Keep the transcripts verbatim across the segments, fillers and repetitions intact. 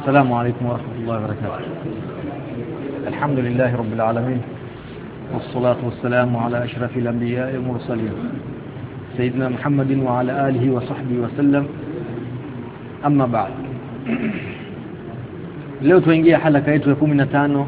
السلام عليكم ورحمة الله وبركاته. الحمد لله رب العالمين، والصلاة والسلام على أشرف الأنبياء والمرسلين سيدنا محمد وعلى آله وصحبه وسلم. أما بعد، leo tuingia halaka yetu ya kumi na tano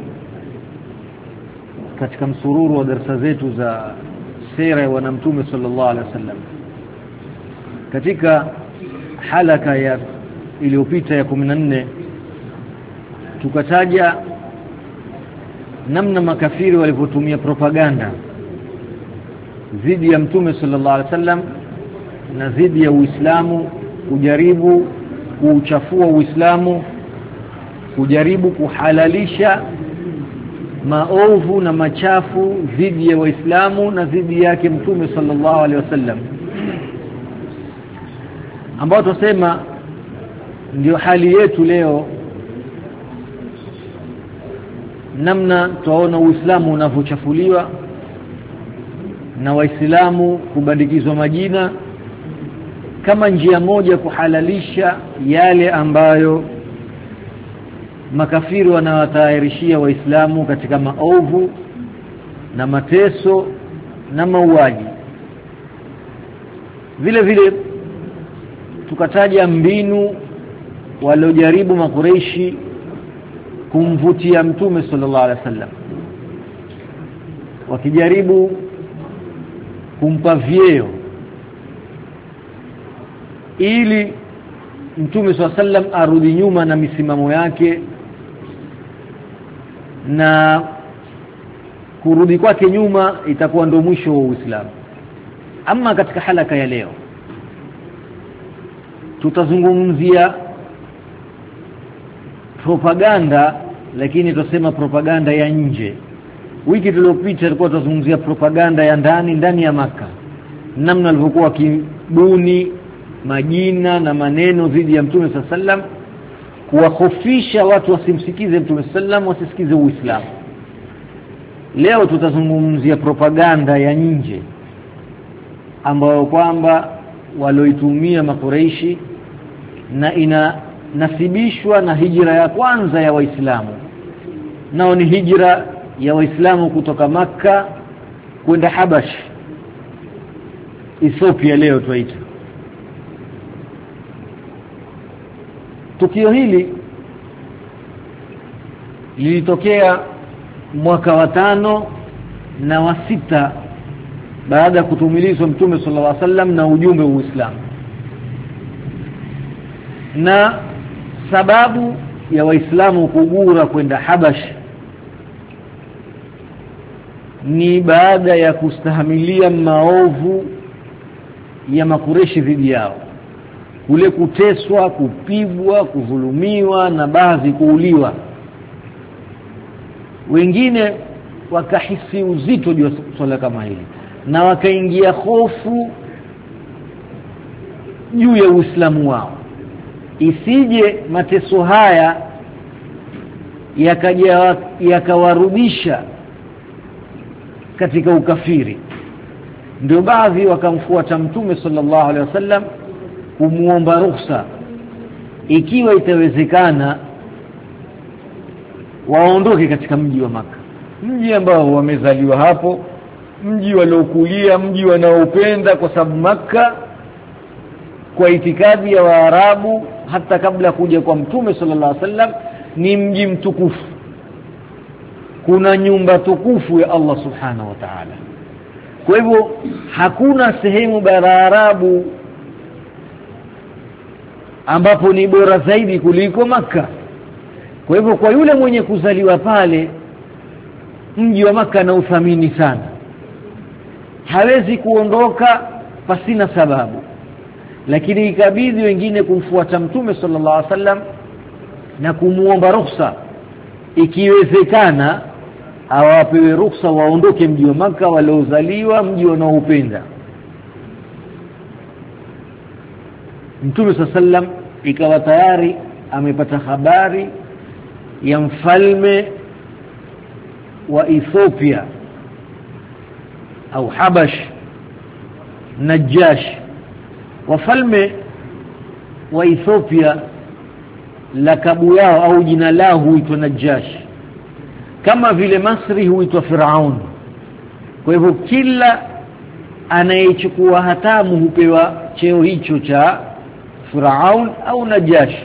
katika msururu wa darasa zetu za sira ya bwana mtume sallallahu alaihi wasallam. Katika halaka ya iliyopita ya kumi na nne tukataja namna makafiri walivyotumia propaganda dhidi ya mtume sallallahu alaihi wasallam na dhidi ya Uislamu, kujaribu kuuchafua Uislamu, kujaribu kuhalalisha maovu na machafu dhidi ya Waislamu na dhidi yake mtume sallallahu alaihi wasallam, ambao tusema ndio hali yetu leo. Namna tunaona Uislamu unavyochafuliwa na Waislamu kubadilizwa majina kama njia moja kuhalalisha yale ambayo makafiri wanawatayarishia Waislamu katika maovu na mateso na mauaji. Vile vile tukataja mbinu waliojaribu makureishi kumvutia mtume sallallahu alaihi wasallam, wakijaribu kumpa vyeo ili mtume sallallahu alaihi wasallam arudi nyuma na misimamo yake, na kurudi kwake nyuma itakuwa ndio mwisho wa Uislamu. Ama katika halaka ya leo tutazungumzia propaganda, lakini tutasema propaganda ya nje. Wiki iliyopita tulikuwa tunazungumzia propaganda ya ndani ndani ya Maka, namna walivyokuwa kibuni majina na maneno dhidi ya mtume sallallahu alaihi wasallam kuwahofisha watu wasimsikize mtume sallallahu alaihi wasallam, wasisikize Uislamu. Leo tutazungumzia propaganda ya nje ambayo kwamba walioitumia makureishi na ina nasibishwa na hijra ya kwanza ya Waislamu, nao ni hijra ya Waislamu kutoka Makka kwenda Habash, Ethiopia leo tuita. Tukio hili lilitokea mwaka wa tano na wa sita baada ya kutumilizwa mtume sallallahu alaihi wasallam na ujumbe wa Uislamu, na sababu ya Waislamu kugura kwenda Habash ni baada ya kustahimilia maovu ya makureshi dhidi yao, kule kuteswa, kupigwa, kudhulumiwa na baadhi kuuliwa. Wengine wakahisi uzito juu ya swala kama hili na wakaingia hofu juu ya Uislamu wao, isije mateso haya yakaja yakawarudisha katika ukafiri. Ndio baadhi wakamfuata mtume sallallahu alaihi wasallam kumuomba ruhusa, ikiwa itawezekana waondoke katika mji wa Maka, mji ambao wamezaliwa hapo, mji waliokulia, mji wanaopenda, kwa sababu Maka kwa itikadi ya Waarabu hata kabla kuja kwa mtume sallallahu alaihi wasallam ni mji mtukufu. Kuna nyumba tukufu ya Allah subhanahu wa ta'ala. Kwa hivyo hakuna sehemu bara Arabu ambapo ni bora zaidi kuliko Maka. Kwa hivyo kwa yule mwenye kuzaliwa pale, mji wa Maka na uthamini sana, hawezi kuondoka pasina sababu. Lakini ikabidi wengine kumfuata mtume sallallahu alaihi wasallam na kumuomba ruhusa, ikiwezekana awapewe ruhusa waondoke mji wa Maka waliozaliwa, mji wanaoupenda. Mtume sallallahu alaihi wasallam ikawa tayari amepata habari ya mfalme wa Ethiopia au Habash, Najash. Wafalme wa Ethiopia lakabu yao au jina lao huitwa Najash, kama vile Masri huitwa Firaun. Kwa hivyo kila anayechukua hatamu hupewa cheo hicho cha Firaun au Najash.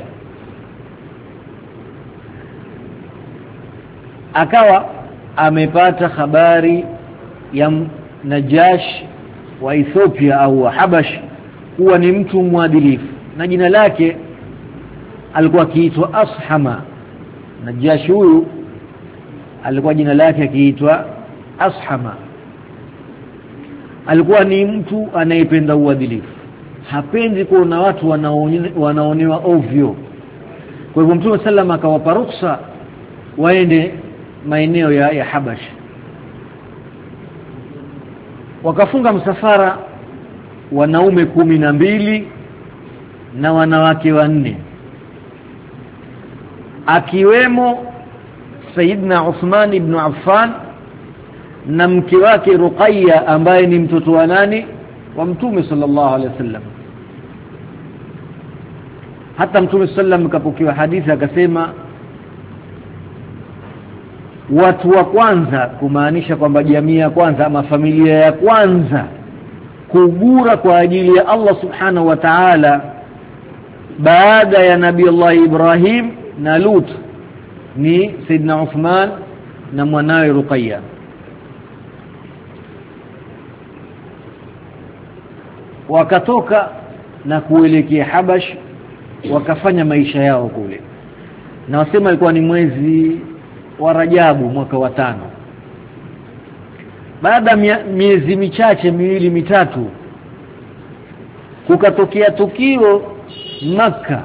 Akawa amepata habari ya Najash wa Ethiopia au Habash kuwa ni mtu mwadilifu, na jina lake alikuwa akiitwa Ashama. Najash huyu alikuwa jina lake akiitwa Ashama. Alikuwa ni mtu anayependa uadilifu, hapendi kuona watu wanaonewa ovyo. Kwa hivyo Mtume sallam akawapa ruhusa waende maeneo ya, ya Habash. Wakafunga msafara wanaume kumi na mbili na wanawake wanne, akiwemo Sayyidina Uthman ibn Affan na mke wake Ruqayya ambaye ni mtoto wa nani wa Mtume sallallahu alaihi wasallam. Hata Mtume sallam kapokewa hadithi akasema watu wa kwanza, kumaanisha kwamba jamii ya kwanza ama familia ya kwanza kugura kwa ajili ya Allah subhanahu wa ta'ala baada ya Nabii Allah Ibrahim na Lut ni Sayyidina Uthman na mwanawe Ruqayya. Wakatoka na kuelekea Habash, wakafanya maisha yao kule, na wasema ilikuwa ni mwezi wa Rajabu mwaka wa tano. Baada miezi michache miwili mitatu kukatokea tukio Makka.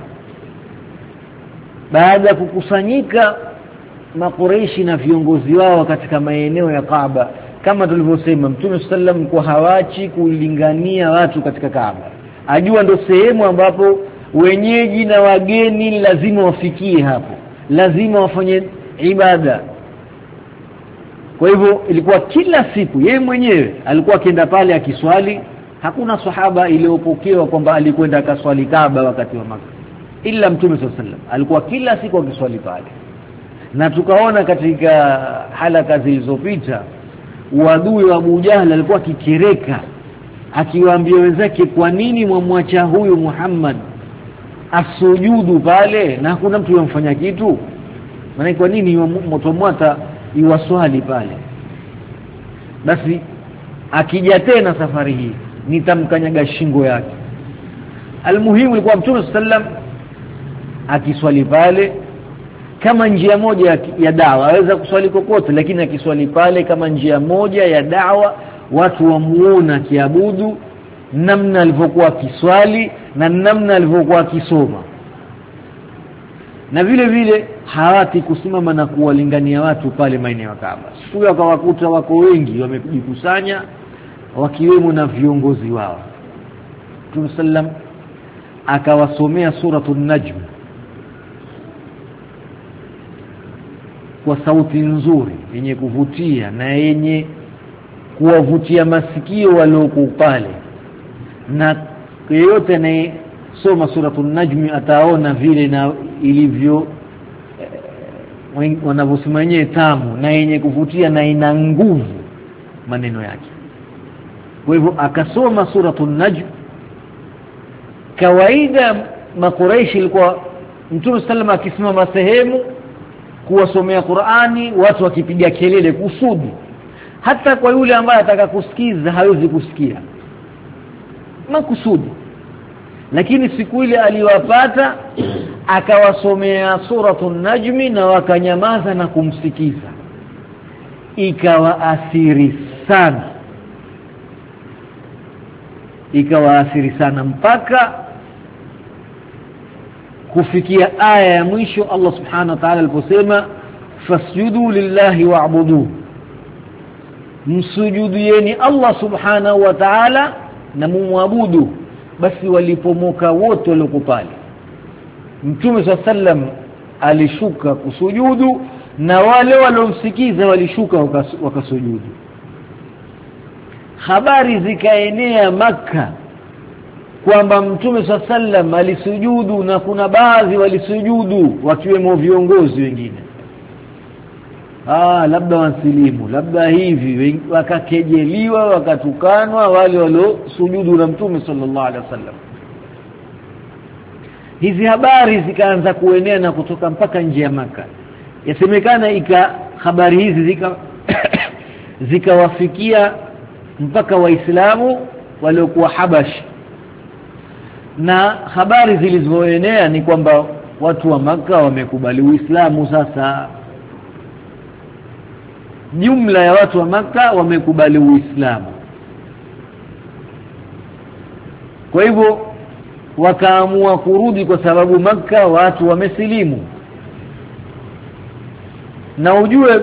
Baada ya kukusanyika Makureishi na viongozi wao katika maeneo ya Kaaba, kama tulivyosema Mtume sallam kwa hawachi kulingania watu katika Kaaba, ajua ndo sehemu ambapo wenyeji na wageni lazima wafikie hapo, lazima wafanye ibada. Kwa hivyo ilikuwa kila siku yeye mwenyewe alikuwa akienda pale akiswali. Hakuna sahaba iliyopokewa kwamba alikwenda akaswali Kaaba wakati wa Makka ila Mtume sallallahu alaihi wasallam alikuwa kila siku akiswali pale. Na tukaona katika halaka zilizopita uadui wa Abu Jahl alikuwa kikereka akiwaambia wenzake, kwa nini mwamwacha huyu Muhammad asujudu pale na hakuna mtu yomfanya kitu? Maana kwa nini mtomwata iwaswali pale? Basi akija tena safari hii nitamkanyaga shingo yake. Almuhimu ilikuwa Mtume sallam akiswali pale kama njia moja ya, ya dawa. Aweza kuswali kokote, lakini akiswali pale kama njia moja ya dawa, watu wamuona kiabudu namna alivyokuwa kiswali na namna alivyokuwa kisoma. Na vile vile hawati kusimama na kuwalingania watu pale maeneo ya Kaaba. Siku akawakuta wako wengi wamejikusanya, wakiwemo na viongozi wao. Mtume sallam akawasomea suratul Najm kwa sauti nzuri yenye kuvutia na yenye kuwavutia masikio waliokuwa pale, na yeyote anayesoma suratul Najm ataona vile na ilivyo eh, wanavyosema wenyewe tamu na yenye kuvutia na ina nguvu maneno yake. Kwa hivyo akasoma suratul Najm. Kawaida Makureishi ilikuwa Mtume sallallahu akisimama sehemu kuwasomea Qur'ani, watu wakipiga kelele kusudi, hata kwa yule ambaye ataka kusikiza hawezi kusikia makusudi. Lakini siku ile aliwapata akawasomea suratul Najmi na wakanyamaza na kumsikiza, ikawaathiri sana ikawaathiri sana mpaka kufikia aya ya mwisho Allah subhanahu wa ta'ala aliposema fasjudu lillahi wa'budu, msujudieni Allah subhanahu wa ta'ala na mumwabudu. Basi walipomoka wote walokupali, Mtume sallam alishuka kusujudu na wale waliomsikiza walishuka wakasujudu. Habari zikaenea Makka kwamba Mtume sallam alisujudu na kuna baadhi walisujudu wakiwemo viongozi wengine, ah labda wasilimu labda hivi, wakakejeliwa wakatukanwa wale walio sujudu na Mtume sallallahu alaihi wasallam. Hizi habari zikaanza kuenea na kutoka mpaka nje ya Maka. Yasemekana ika habari hizi zika zikawafikia mpaka Waislamu waliokuwa Habash, na habari zilizoenea ni kwamba watu wa Maka wamekubali Uislamu. Sasa jumla ya watu wa Maka wamekubali Uislamu, kwa hivyo wakaamua kurudi kwa sababu Maka watu wamesilimu. Na ujue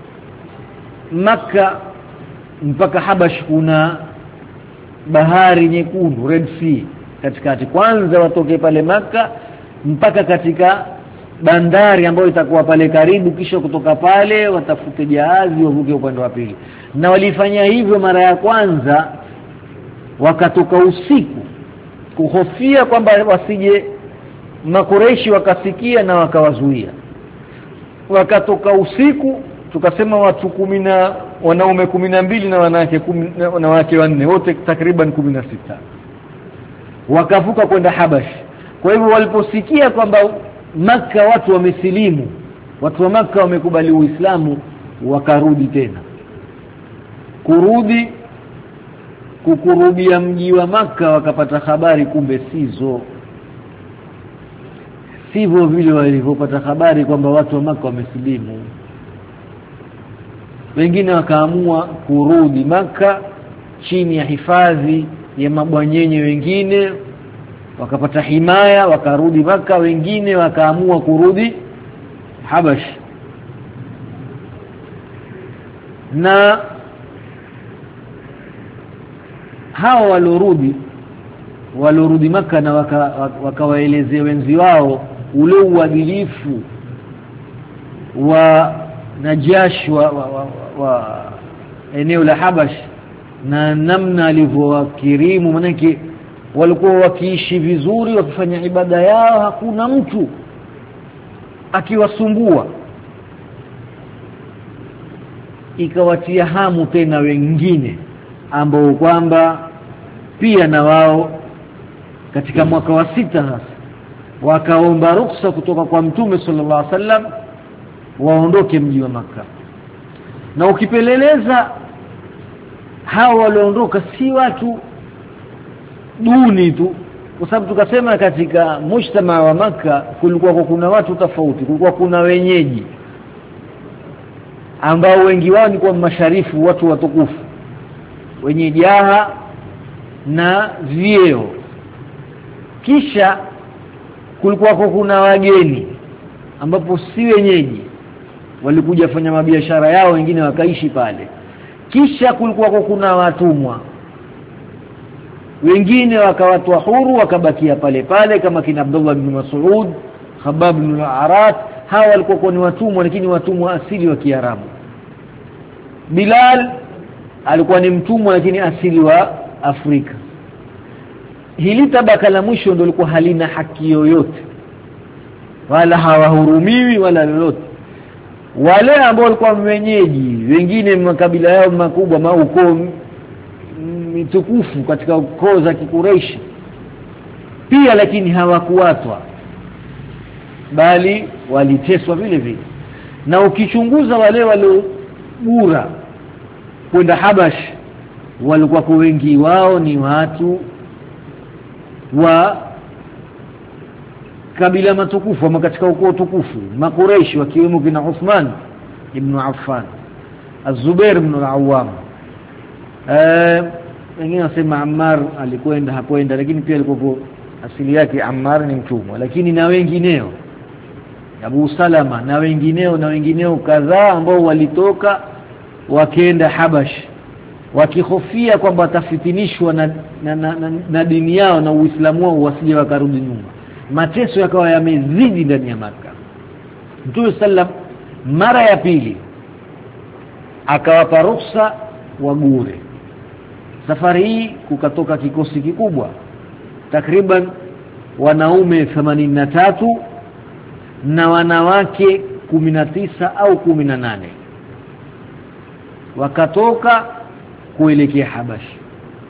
Maka mpaka Habash kuna bahari nyekundu, Red Sea katikati. Kwanza watoke pale Maka mpaka katika bandari ambayo itakuwa pale karibu, kisha kutoka pale watafute jahazi wavuke upande wa pili. Na walifanya hivyo mara ya kwanza wakatoka usiku kuhofia kwamba wasije Makureishi wakasikia na wakawazuia. Wakatoka usiku, tukasema watu kumi na wanaume kumi na mbili na wanawake kumi na wanawake wanne, wote takriban kumi na sita, wakavuka kwenda Habash. Kwa hivyo waliposikia kwamba Maka watu wamesilimu, watu wa Maka wamekubali Uislamu, wakarudi tena. Kurudi kukurubia mji wa Maka wakapata habari kumbe sizo sivyo vile walivyopata habari kwamba watu wa Maka wamesilimu. Wengine wakaamua kurudi Maka chini ya hifadhi ya mabwanyenye, wengine wakapata himaya wakarudi Maka, wengine wakaamua kurudi Habash. Na hao walorudi walorudi Maka na wakawaelezea waka wenzi wao ule uadilifu wa Najash wa, wa, wa, wa eneo la Habash na namna alivyowakirimu. Manake walikuwa wakiishi vizuri, wakifanya ibada yao, hakuna mtu akiwasumbua. Ikawatia hamu tena wengine ambao kwamba pia na wao katika mwaka wa sita hasa wakaomba ruksa kutoka kwa Mtume sallallahu alaihi wasallam waondoke mji wa Maka. Na ukipeleleza hao walioondoka si watu duni tu, kwa sababu tukasema katika mujtama wa Maka kulikuwa kuna watu tofauti. Kulikuwa kuna wenyeji ambao wengi wao ni kwa masharifu, watu watukufu wenye jaha na vyeo. Kisha kulikuwa kuna wageni ambapo si wenyeji, walikuja fanya mabiashara yao, wengine wakaishi pale. Kisha kulikuwa kuna watumwa, wengine wakawatwa huru wakabakia pale pale kama kina Abdullah ibn Mas'ud, Khabbab ibn al-Arat. Hawa walikuwa ni watumwa, lakini watumwa asili wa Kiarabu. Bilal alikuwa ni mtumwa lakini asili wa Afrika. Hili tabaka la mwisho ndio lilikuwa halina haki yoyote, wala hawahurumiwi wala lolote. Wale ambao walikuwa wenyeji, wengine makabila yao makubwa, maukoo mitukufu katika ukoo za Kikureishi pia, lakini hawakuatwa bali waliteswa vile vile. Na ukichunguza wale waliobura kwenda Habash, walikuwa kwa wengi wao ni watu wa kabila matukufu ama katika ukoo tukufu, Makureishi, wakiwemo kina Uthman ibn Affan, Az-Zubair ibn al-Awwam. Eh wengine wasema Ammar alikwenda hakwenda, lakini pia alikuwa asili yake Ammar ni mtumwa. Lakini na wengineo, Abu Salama na wengineo na wengineo kadhaa ambao walitoka wakaenda Habash wakihofia kwamba watafitinishwa na, na, na, na, na dini yao na Uislamu wao, wasije wakarudi nyuma. Mateso yakawa yamezidi ndani ya Maka. Mtume sallam mara ya pili akawapa ruhusa wagure. Safari hii kukatoka kikosi kikubwa takriban wanaume themanini na tatu na wanawake kumi na tisa au kumi na nane wakatoka kuelekea Habashi.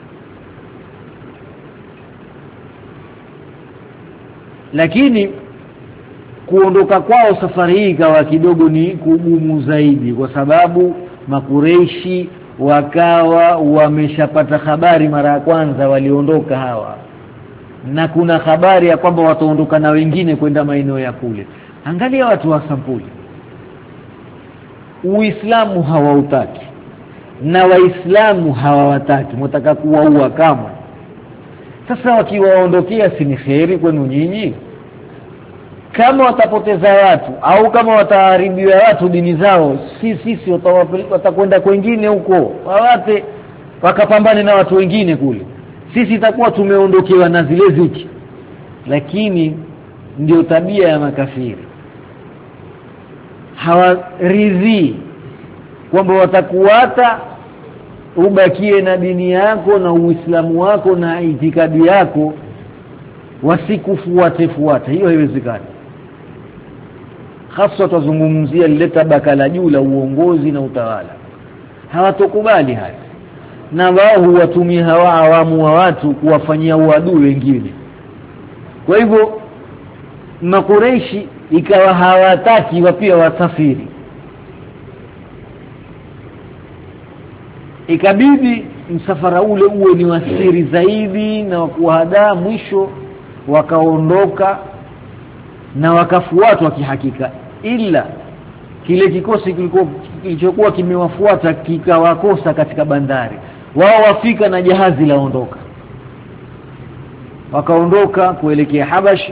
Lakini kuondoka kwao safari hii kawa kidogo ni kugumu zaidi, kwa sababu Makureishi wakawa wameshapata habari mara ya kwanza waliondoka hawa, na kuna habari ya kwamba wataondoka na wengine kwenda maeneo ya kule. Angalia watu wa sampuli, Uislamu hawautaki na Waislamu hawawataki, mtaka kuwaua kama. Sasa wakiwaondokea si ni kheri kwenu nyinyi? Kama watapoteza watu au kama wataharibiwa watu dini zao, si sisi watakwenda kwingine huko wawate wakapambane na watu wengine kule, sisi itakuwa tumeondokewa na zile ziki. Lakini ndio tabia ya makafiri, hawaridhi kwamba watakuata ubakie na dini yako na Uislamu wako na itikadi yako, wasikufuate fuate. Hiyo haiwezekani. Hasa tuzungumzia lile tabaka la juu la uongozi na utawala, hawatokubali haya, na wao huwatumia hawa awamu wa watu kuwafanyia uadui wengine. Kwa hivyo Makureishi ikawa hawataki wapia wasafiri, ikabidi msafara ule uwe ni wasiri zaidi na kuhadaa. Mwisho wakaondoka na wakafuatwa kihakika, ila kile kikosi kilikuwa kilichokuwa kimewafuata kikawakosa katika bandari. Wao wafika na jahazi laondoka, wakaondoka kuelekea Habashi.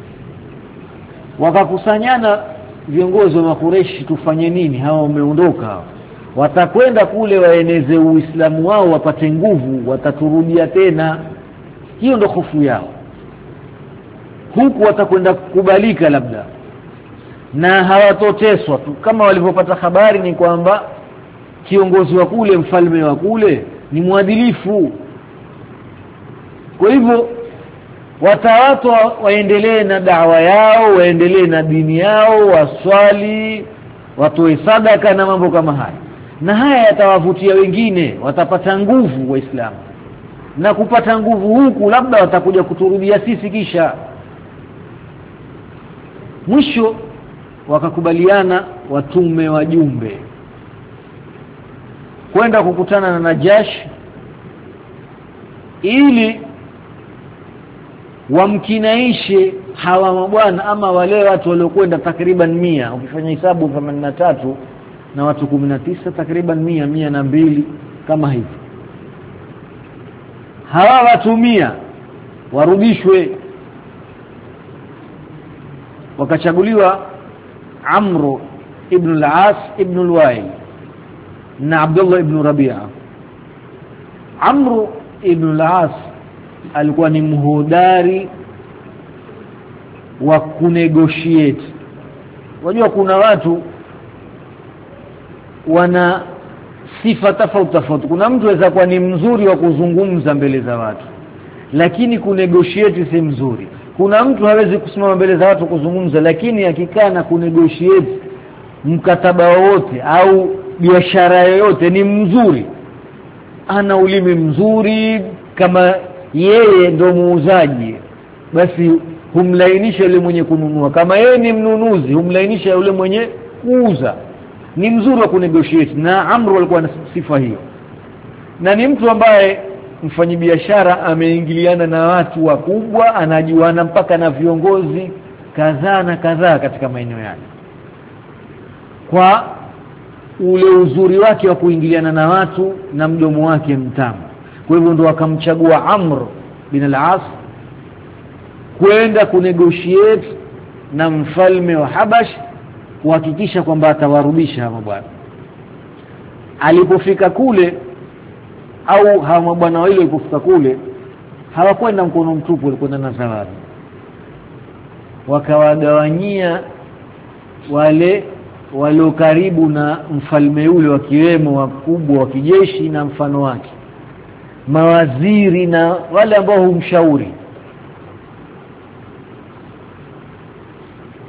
Wakakusanyana viongozi wa Makureishi, tufanye nini? Hao wameondoka hao, watakwenda kule waeneze Uislamu wao wapate nguvu, wataturudia tena. Hiyo ndo hofu yao. Huku watakwenda kukubalika labda na hawatoteswa tu, kama walivyopata habari ni kwamba kiongozi wa kule, mfalme wa kule ni mwadilifu. Kwa hivyo watawatu waendelee na dawa yao, waendelee na dini yao, waswali, watoe sadaka na mambo kama haya, na haya yatawavutia wengine, watapata nguvu Waislamu, na kupata nguvu huku labda watakuja kuturudia sisi. Kisha mwisho wakakubaliana watume wajumbe kwenda kukutana na Najash ili wamkinaishe hawa mabwana ama wale watu waliokwenda takriban mia, ukifanya hesabu themanini na tatu na watu kumi na tisa, takriban mia, mia na mbili kama hivi. Hawa watu mia warudishwe. Wakachaguliwa Amr ibn al-As ibn al-Wail na Abdullah ibn Rabi'a. Amr ibn al-As alikuwa ni mhodari wa kunegotiate. Wajua kuna watu wana sifa tofauti tofauti. Kuna mtu anaweza kuwa ni mzuri wa kuzungumza mbele za watu, lakini kunegotiate si mzuri. Kuna mtu hawezi kusimama mbele za watu kuzungumza, lakini akikaa na kunegotiate mkataba wote au biashara yoyote ni mzuri. Ana ulimi mzuri, kama yeye ndo muuzaji basi humlainisha yule mwenye kununua, kama yeye ni mnunuzi humlainisha yule mwenye kuuza. Ni mzuri wa kunegotiate, na Amr alikuwa na sifa hiyo, na ni mtu ambaye mfanyibiashara ameingiliana na watu wakubwa, anajuana mpaka na viongozi kadhaa na kadhaa katika maeneo yake, kwa ule uzuri wake wa kuingiliana na watu na mdomo wake mtamu. Kwa hivyo ndo akamchagua Amr bin al-As kwenda kunegotiate na mfalme wa Habash kuhakikisha kwamba atawarudisha hawa bwana. Alipofika kule, au hawa mabwana wale walipofika kule, hawakwenda mkono mtupu, walikwenda na zawadi. Wakawagawanyia wale walio karibu na mfalme yule, wakiwemo wakubwa wa kijeshi na mfano wake, mawaziri na wale ambao humshauri,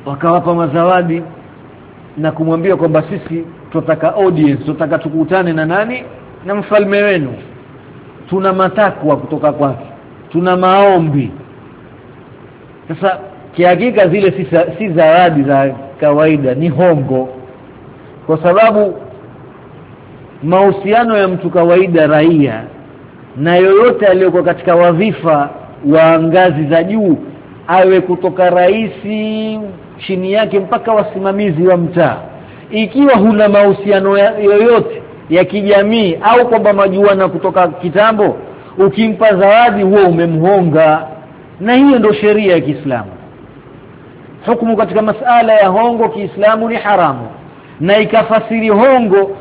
wakawapa mazawadi na kumwambia kwamba sisi tunataka audience, tunataka tukutane na nani? Na mfalme wenu. Tuna matakwa kutoka kwake, tuna maombi. Sasa kihakika zile si, si zawadi za kawaida, ni hongo. Kwa sababu mahusiano ya mtu kawaida, raia na yoyote aliyokuwa katika wadhifa wa ngazi za juu, awe kutoka raisi chini yake mpaka wasimamizi wa mtaa, ikiwa huna mahusiano yoyote ya kijamii au kwamba majuana kutoka kitambo, ukimpa zawadi huo umemhonga. Na hiyo ndio sheria ya Kiislamu. Hukumu katika masala ya hongo Kiislamu ni haramu, na ikafasiri hongo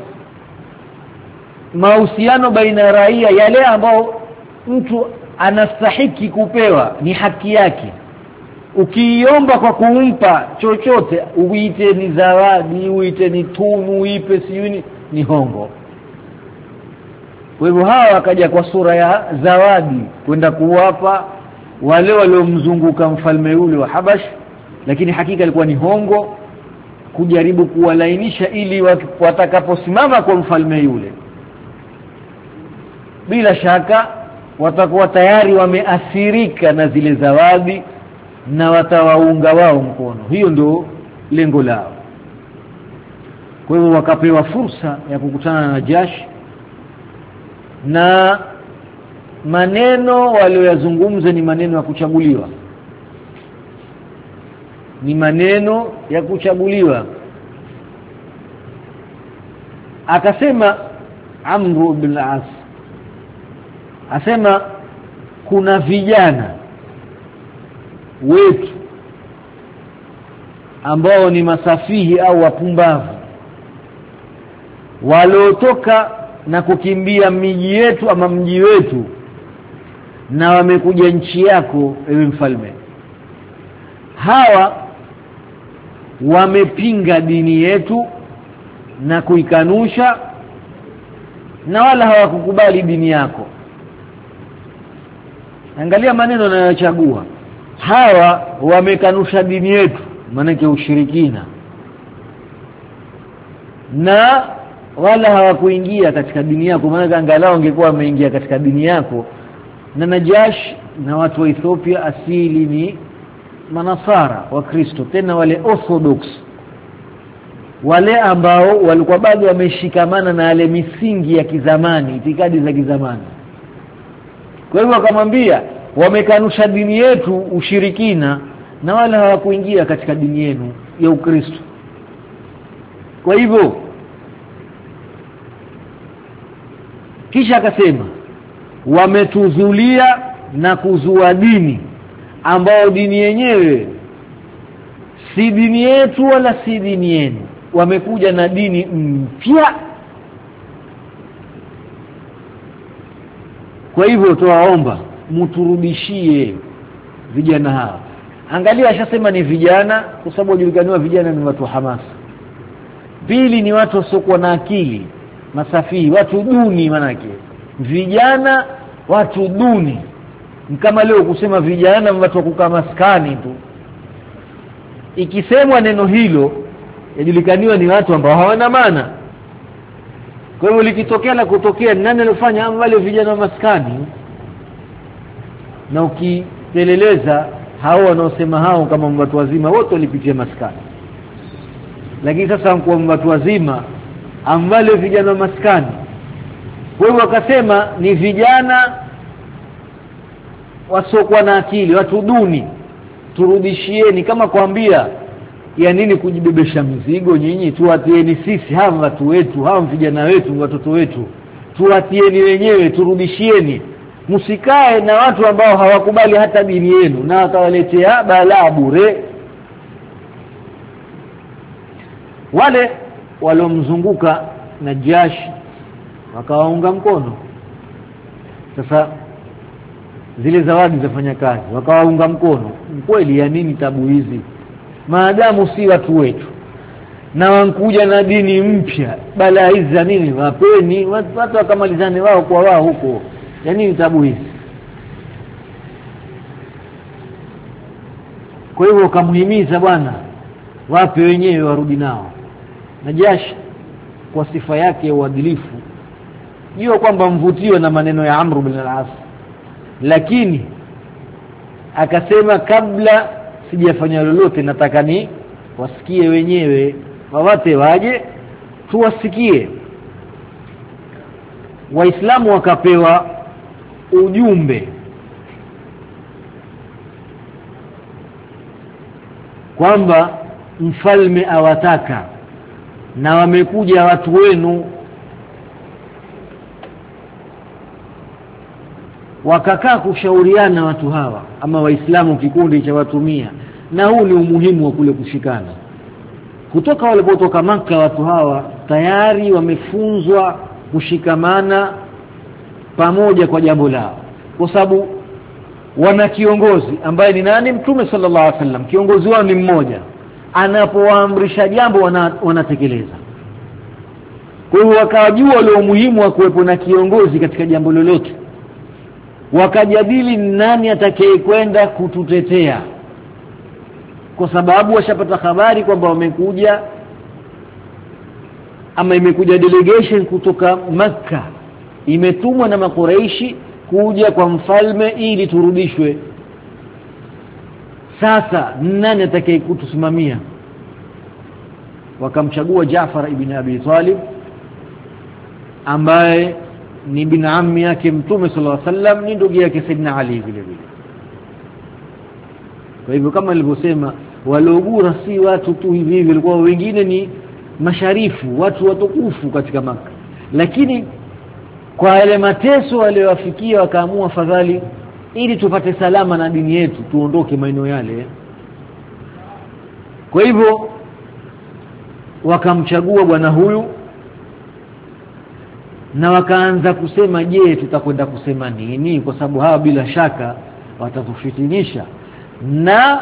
mahusiano baina raia, yale ambao mtu anastahiki kupewa, ni haki yake. Ukiomba kwa kumpa chochote, uite ni zawadi, uite ni tunu, uipe siyuni, ni hongo. Kwa hivyo hawa wakaja kwa sura ya zawadi kwenda kuwapa wale waliomzunguka mfalme yule wa Habash, lakini hakika ilikuwa ni hongo, kujaribu kuwalainisha ili watakaposimama kwa mfalme yule, bila shaka watakuwa tayari wameathirika na zile zawadi na watawaunga wao mkono. Hiyo ndio lengo lao. Kwa hivyo wakapewa fursa ya kukutana na Najashi, na maneno waliyozungumza ni maneno ya kuchaguliwa, ni maneno ya kuchaguliwa. Akasema Amr ibn al-As, asema kuna vijana wetu ambao ni masafihi au wapumbavu, waliotoka na kukimbia miji yetu ama mji wetu, na wamekuja nchi yako ewe mfalme. Hawa wamepinga dini yetu na kuikanusha, na wala hawakukubali dini yako. Angalia maneno anayochagua. Hawa wamekanusha dini yetu, maana yake ushirikina, na wala hawakuingia katika dini yako, maana angalau ungekuwa wameingia katika dini yako. Na Najash na watu wa Ethiopia asili ni manasara wa Kristo, tena wale orthodox, wale ambao walikuwa bado wameshikamana na yale misingi ya kizamani, itikadi za kizamani. Kwa hivyo akamwambia wamekanusha dini yetu, ushirikina, na wala hawakuingia katika dini yenu ya Ukristo. Kwa hivyo kisha akasema wametuzulia na kuzua dini ambao dini yenyewe si dini yetu wala si dini yenu. Wamekuja na dini mpya. Kwa hivyo tuwaomba mturudishie vijana hawa. Angalia, ashasema ni vijana kwa sababu wajulikaniwa vijana ni watu hamasa. Pili, ni watu wasiokuwa na akili, masafi, watu duni. Manake vijana watu duni, kama leo kusema vijana watu wa kukaa maskani tu. Ikisemwa neno hilo yajulikaniwa ni watu ambao hawana maana. Kwa hivyo likitokea la kutokea, nani alifanya wale vijana wa maskani? Na ukipeleleza hao wanaosema hao kama watu wazima wote walipitia maskani. Lakini sasa kwa watu wazima ambale vijana wa maskani. Kwa hivyo wakasema ni vijana wasiokuwa na akili, watu duni, turudishieni. Kama kuambia ya nini kujibebesha mizigo nyinyi, tuwatieni sisi, hawa watu wetu, hawa vijana wetu, watoto wetu, tuwatieni wenyewe, turudishieni. Msikae na watu ambao hawakubali hata dini yenu na watawaletea balaa bure. Wale waliomzunguka Najashi wakawaunga mkono. Sasa zile zawadi zafanya kazi, wakawaunga mkono. Kweli ya nini tabu hizi? Maadamu si watu wetu na wankuja na dini mpya, balaa hizi za nini? Wapeni watu wakamalizane wao kwa wao huko. Ya nini tabu hizi? Kwa hivyo kamuhimiza bwana, wape wenyewe warudi nao. Najashi kwa sifa yake ya uadilifu hiyo kwamba mvutiwe na maneno ya Amr bin al-As, lakini akasema kabla sijafanya lolote nataka ni wasikie wenyewe, wawate waje tuwasikie. Waislamu wakapewa ujumbe kwamba mfalme awataka na wamekuja watu wenu. Wakakaa kushauriana watu hawa ama Waislamu kikundi cha watu mia, na huu ni umuhimu wa kule kushikana. Kutoka walipotoka Makka watu hawa tayari wamefunzwa kushikamana pamoja kwa jambo lao, kwa sababu wana kiongozi ambaye ni nani? Mtume sallallahu alaihi wasallam. Kiongozi wao ni mmoja, anapoamrisha jambo wanatekeleza. Kwa hiyo wakajua ule umuhimu wa kuwepo na kiongozi katika jambo lolote. Wakajadili nani atakayekwenda kututetea, kwa sababu washapata habari kwamba wamekuja ama imekuja delegation kutoka Makka, imetumwa na makuraishi kuja kwa mfalme ili turudishwe. Sasa nani atakayekutusimamia? Wakamchagua Jaafar ibn Abi Talib ambaye ni bin ammi yake Mtume sallallahu alaihi wasallam, ni ndugu yake Saidina Ali vile vile. Kwa hivyo kama nilivyosema, waliogura si watu tu hivi hivi, walikuwa wengine ni masharifu, watu watukufu katika Makka, lakini kwa yale mateso waliowafikia wakaamua fadhali ili tupate salama na dini yetu tuondoke maeneo yale. Kwa hivyo wakamchagua bwana huyu na wakaanza kusema, je, tutakwenda kusema nini? Kwa sababu hawa bila shaka watatufitinisha, na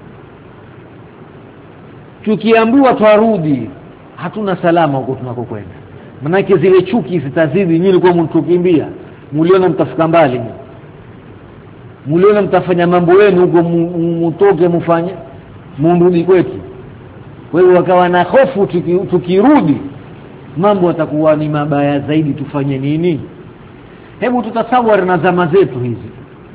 tukiambiwa twarudi hatuna salama huko tunakokwenda. Maana zile chuki zitazidi. Nyinyi kwa mtukimbia, mliona mtafika mbali, mliona mtafanya mambo yenu huko, mtoke mfanye murudi kwetu. Kwa hiyo wakawa na hofu, tukirudi mambo yatakuwa ni mabaya zaidi, tufanye nini? Hebu tutasawari na zama zetu hizi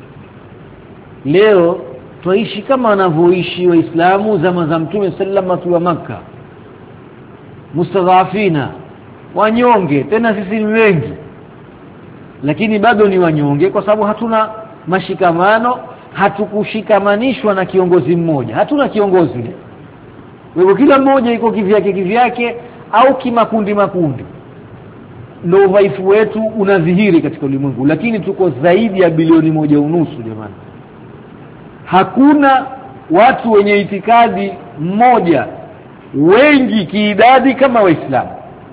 leo, tuishi kama wanavyoishi Waislamu zama za Mtume sallallahu alaihi wasallam Makka, mustadhafina, wanyonge. Tena sisi ni wengi, lakini bado ni wanyonge kwa sababu hatuna mashikamano, hatukushikamanishwa na kiongozi mmoja, hatuna kiongozi. Wewe kila mmoja iko kivyake kivyake au kimakundi makundi. Ndio udhaifu wetu unadhihiri katika ulimwengu, lakini tuko zaidi ya bilioni moja unusu jamani. Hakuna watu wenye itikadi mmoja wengi kiidadi kama Waislamu,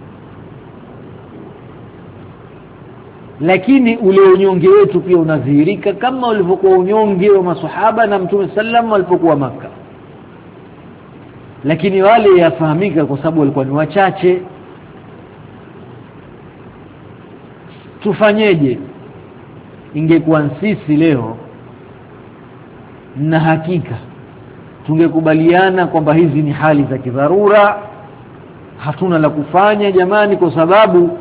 lakini ule unyonge wetu pia unadhihirika kama ulivyokuwa unyonge wa maswahaba na Mtume sallam walipokuwa Makka. Lakini wale yafahamika kwa sababu walikuwa ni wachache. Tufanyeje? Ingekuwa sisi leo, na hakika tungekubaliana kwamba hizi ni hali za kidharura, hatuna la kufanya jamani, kwa sababu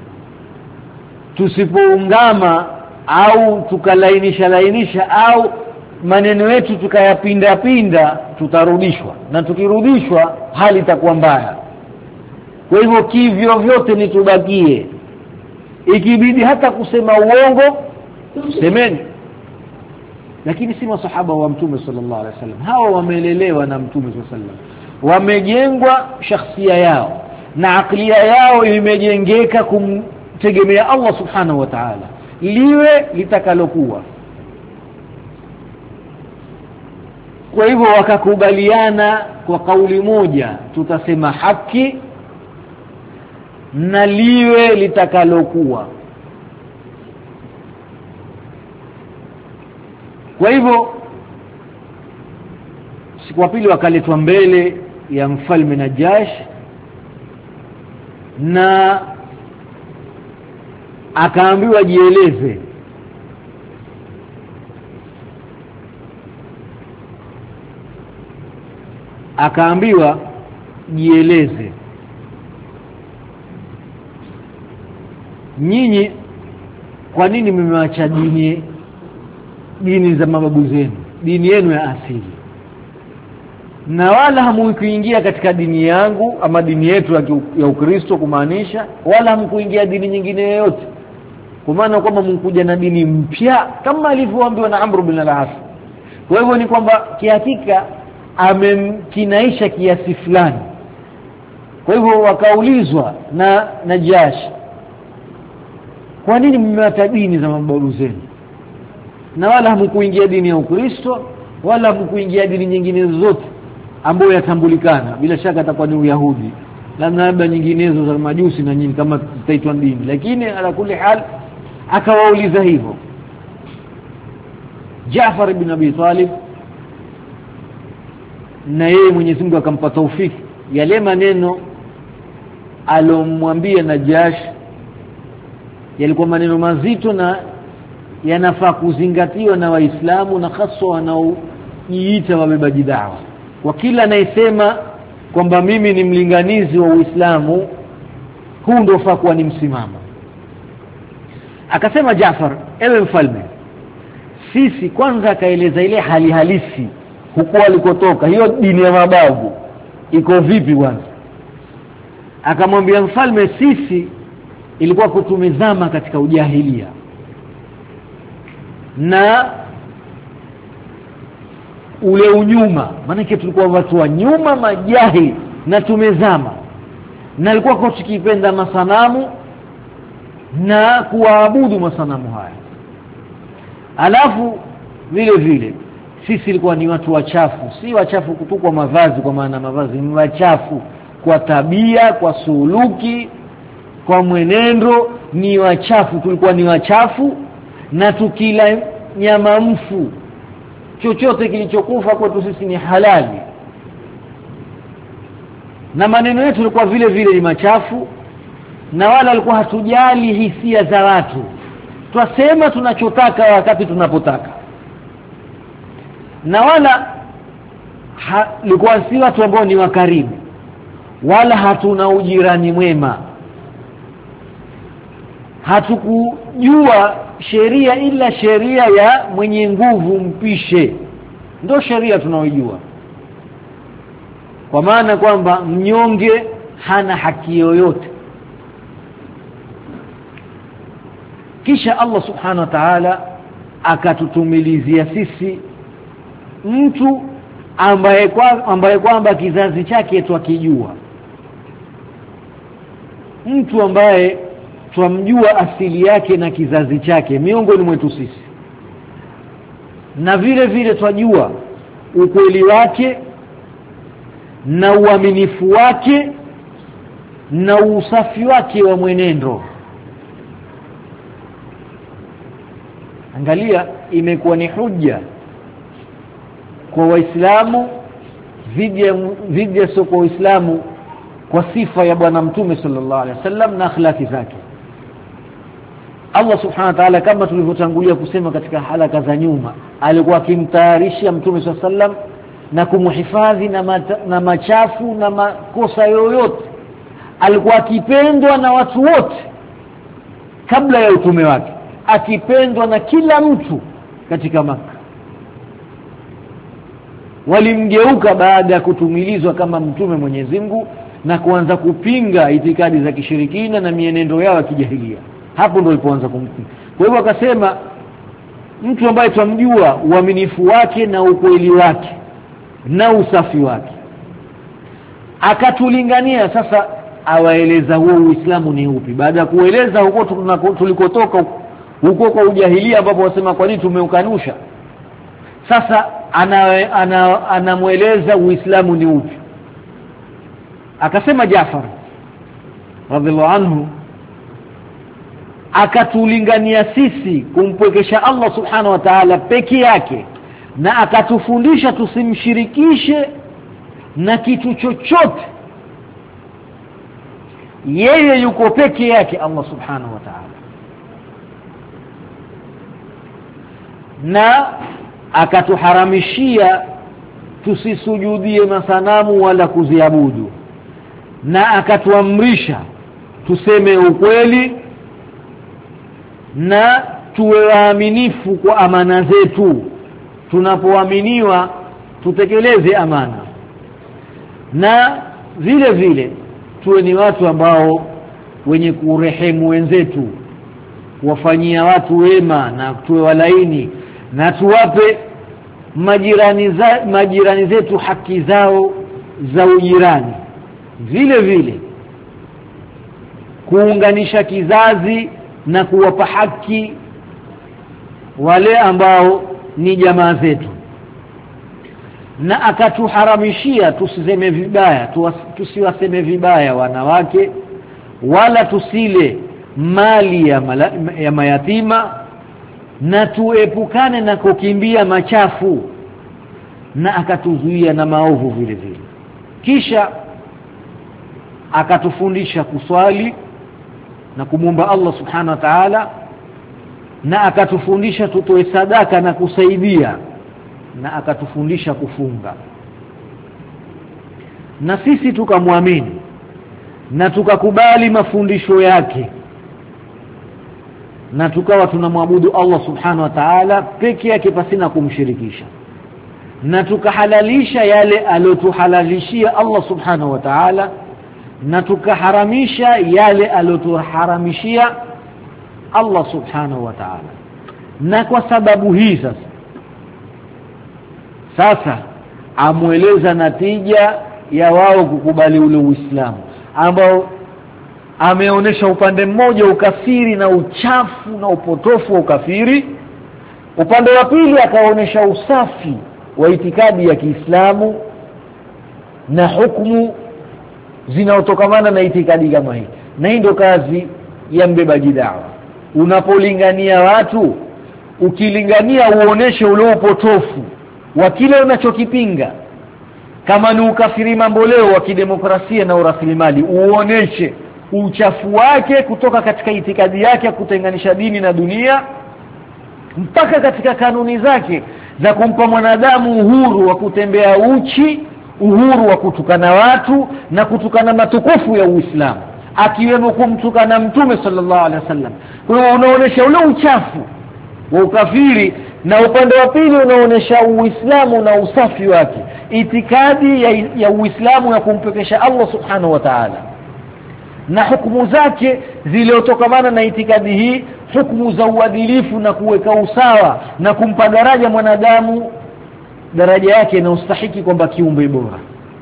tusipoungama au tukalainisha lainisha au maneno yetu tukayapinda pinda, tutarudishwa, na tukirudishwa hali itakuwa mbaya. Kwa hivyo kivyo vyote ni tubakie, ikibidi hata kusema uongo tusemeni. Lakini si masahaba wa Mtume sallallahu alaihi wasallam. Hawa wamelelewa na Mtume sallallahu alaihi wasallam, wamejengwa shakhsia yao na aklia yao imejengeka kumtegemea Allah subhanahu wa ta'ala, liwe litakalokuwa. Kwa hivyo wakakubaliana kwa kauli moja, tutasema haki na liwe litakalokuwa. Kwa hivyo siku ya pili wakaletwa mbele ya mfalme Najash, na akaambiwa jieleze. akaambiwa jieleze, nyinyi kwa nini mmeacha dini dini za mababu zenu, dini yenu ya asili, na wala hamukuingia katika dini yangu ama dini yetu ya Ukristo, kumaanisha wala hamkuingia dini nyingine yoyote, kwa maana kwamba mkuja na dini mpya kama alivyoambiwa na Amr bin al-As. Kwa hivyo ni kwamba kihakika amemkinaisha kiasi fulani. Kwa hivyo wakaulizwa na Najash, kwa nini mmeacha dini za mababu zenu na wala hamkuingia dini ya Ukristo wala hamkuingia dini nyingine zote ambayo yatambulikana? Bila shaka atakuwa ni Uyahudi, labda labda nyinginezo za Majusi na nyingi kama zitaitwa dini, lakini ala kulli hal akawauliza hivyo. Jaafar ibn Abi Talib na yeye Mwenyezi Mungu akampa taufiki, yale maneno alomwambia Najash yalikuwa maneno mazito na yanafaa kuzingatiwa na Waislamu, na hasa wanaojiita wabebaji dawa. Kwa kila anayesema kwamba mimi ni mlinganizi wa Uislamu, huu ndio faa kuwa ni msimamo. Akasema Jaafar, ewe mfalme, sisi kwanza, akaeleza ile hali halisi huko alikotoka, hiyo dini ya mababu iko vipi kwanza. Akamwambia mfalme, sisi ilikuwa kutumezama katika ujahilia na ule unyuma, maana tulikuwa watu wa nyuma majahili na tumezama, na alikuwa kwa tukipenda masanamu na kuabudu masanamu haya. Alafu vile vile sisi ilikuwa ni watu wachafu, si wachafu kutukwa mavazi, kwa maana mavazi ni wachafu kwa tabia, kwa suluki, kwa mwenendo ni wachafu. Tulikuwa ni wachafu, na tukila nyama mfu, chochote kilichokufa kwetu sisi ni halali, na maneno yetu yalikuwa vile vile ni machafu, na wala alikuwa hatujali hisia za watu, twasema tunachotaka wakati tunapotaka, na wala alikuwa si watu ambao ni wakaribu, wala hatuna ujirani mwema. Hatukujua sheria ila sheria ya mwenye nguvu mpishe, ndio sheria tunaojua, kwa maana kwamba mnyonge hana haki yoyote. Kisha Allah subhanahu wa ta'ala akatutumilizia sisi mtu ambaye kwa ambaye kwamba kizazi chake twakijua, mtu ambaye twamjua asili yake na kizazi chake miongoni mwetu sisi, na vile vile twajua ukweli wake na uaminifu wake na usafi wake wa mwenendo. Angalia, imekuwa ni hujja kwa Waislamu dhidi ya sio kwa Waislamu kwa sifa ya bwana Mtume sallallahu alaihi wasallam na akhlaki zake. Allah subhanahu wa ta'ala, kama tulivyotangulia kusema katika halaka za nyuma, alikuwa akimtayarisha Mtume sallallahu alaihi wasallam na kumhifadhi na, mata, na machafu na makosa yoyote. Alikuwa akipendwa na watu wote kabla ya utume wake, akipendwa na kila mtu katika Makka. Walimgeuka baada ya kutumilizwa kama mtume Mwenyezi Mungu na kuanza kupinga itikadi za kishirikina na mienendo yao ya kijahilia. Hapo ndio ilipoanza kumpinga. Kwa hivyo akasema mtu ambaye tumjua uaminifu wake na ukweli wake na usafi wake, akatulingania. Sasa awaeleza huo Uislamu ni upi, baada ya kueleza huko tulikotoka huko kwa ujahilia, ambapo wasema kwa nini tumeukanusha. Sasa ana anamueleza ana Uislamu ni upi. Akasema Jaafar radhiallahu anhu, akatulingania sisi kumpwekesha Allah subhanahu wa ta'ala peke yake, na akatufundisha tusimshirikishe na kitu chochote. Yeye yuko peke yake Allah subhanahu wa ta'ala, na akatuharamishia tusisujudie masanamu wala kuziabudu, na akatuamrisha tuseme ukweli na tuwe waaminifu kwa amana zetu. Tunapoaminiwa tutekeleze amana, na vile vile tuwe ni watu ambao wenye kurehemu wenzetu, kuwafanyia watu wema na tuwe walaini, na tuwape majirani za, majirani zetu haki zao za ujirani. Vile vile kuunganisha kizazi na kuwapa haki wale ambao ni jamaa zetu, na akatuharamishia tusiseme vibaya, tusiwaseme vibaya wanawake, wala tusile mali ya, mala, ya mayatima, na tuepukane na kukimbia machafu, na akatuzuia na maovu vile vile. Kisha akatufundisha kuswali na kumwomba Allah subhanahu wa ta'ala, na akatufundisha tutoe sadaka na kusaidia, na akatufundisha kufunga. Na sisi tukamwamini na tukakubali mafundisho yake, na tukawa tunamwabudu Allah subhanahu wa ta'ala peke yake pasina kumshirikisha, na tukahalalisha yale aliyotuhalalishia Allah subhanahu wa ta'ala, na tukaharamisha yale aliyotuharamishia Allah subhanahu wa ta'ala. Na kwa sababu hii sasa sasa amueleza natija ya wao kukubali ule Uislamu, ambao ameonesha upande mmoja ukafiri na uchafu na upotofu wa ukafiri, upande wa pili akaonesha usafi wa itikadi ya Kiislamu na hukumu zinazotokamana na itikadi kama hii. Na hii ndio kazi ya mbebaji dawa. Unapolingania watu, ukilingania uoneshe ule upotofu wa kile unachokipinga. Kama ni ukafiri mambo leo wa kidemokrasia na urasilimali, uoneshe uchafu wake kutoka katika itikadi yake ya kutenganisha dini na dunia, mpaka katika kanuni zake za kumpa mwanadamu uhuru wa kutembea uchi, uhuru wa kutukana watu na kutukana matukufu ya Uislamu, akiwemo kumtukana Mtume sallallahu alaihi wasallam. Kwa hiyo unaonesha ule uchafu wa ukafiri, na upande wa pili unaonesha Uislamu na usafi wake, itikadi ya, ya Uislamu ya kumpekesha Allah subhanahu wa ta'ala, na hukumu zake zilizotokamana na itikadi hii, hukumu za uadilifu na kuweka usawa na kumpa daraja mwanadamu daraja yake na ustahiki kwamba kiumbe bora.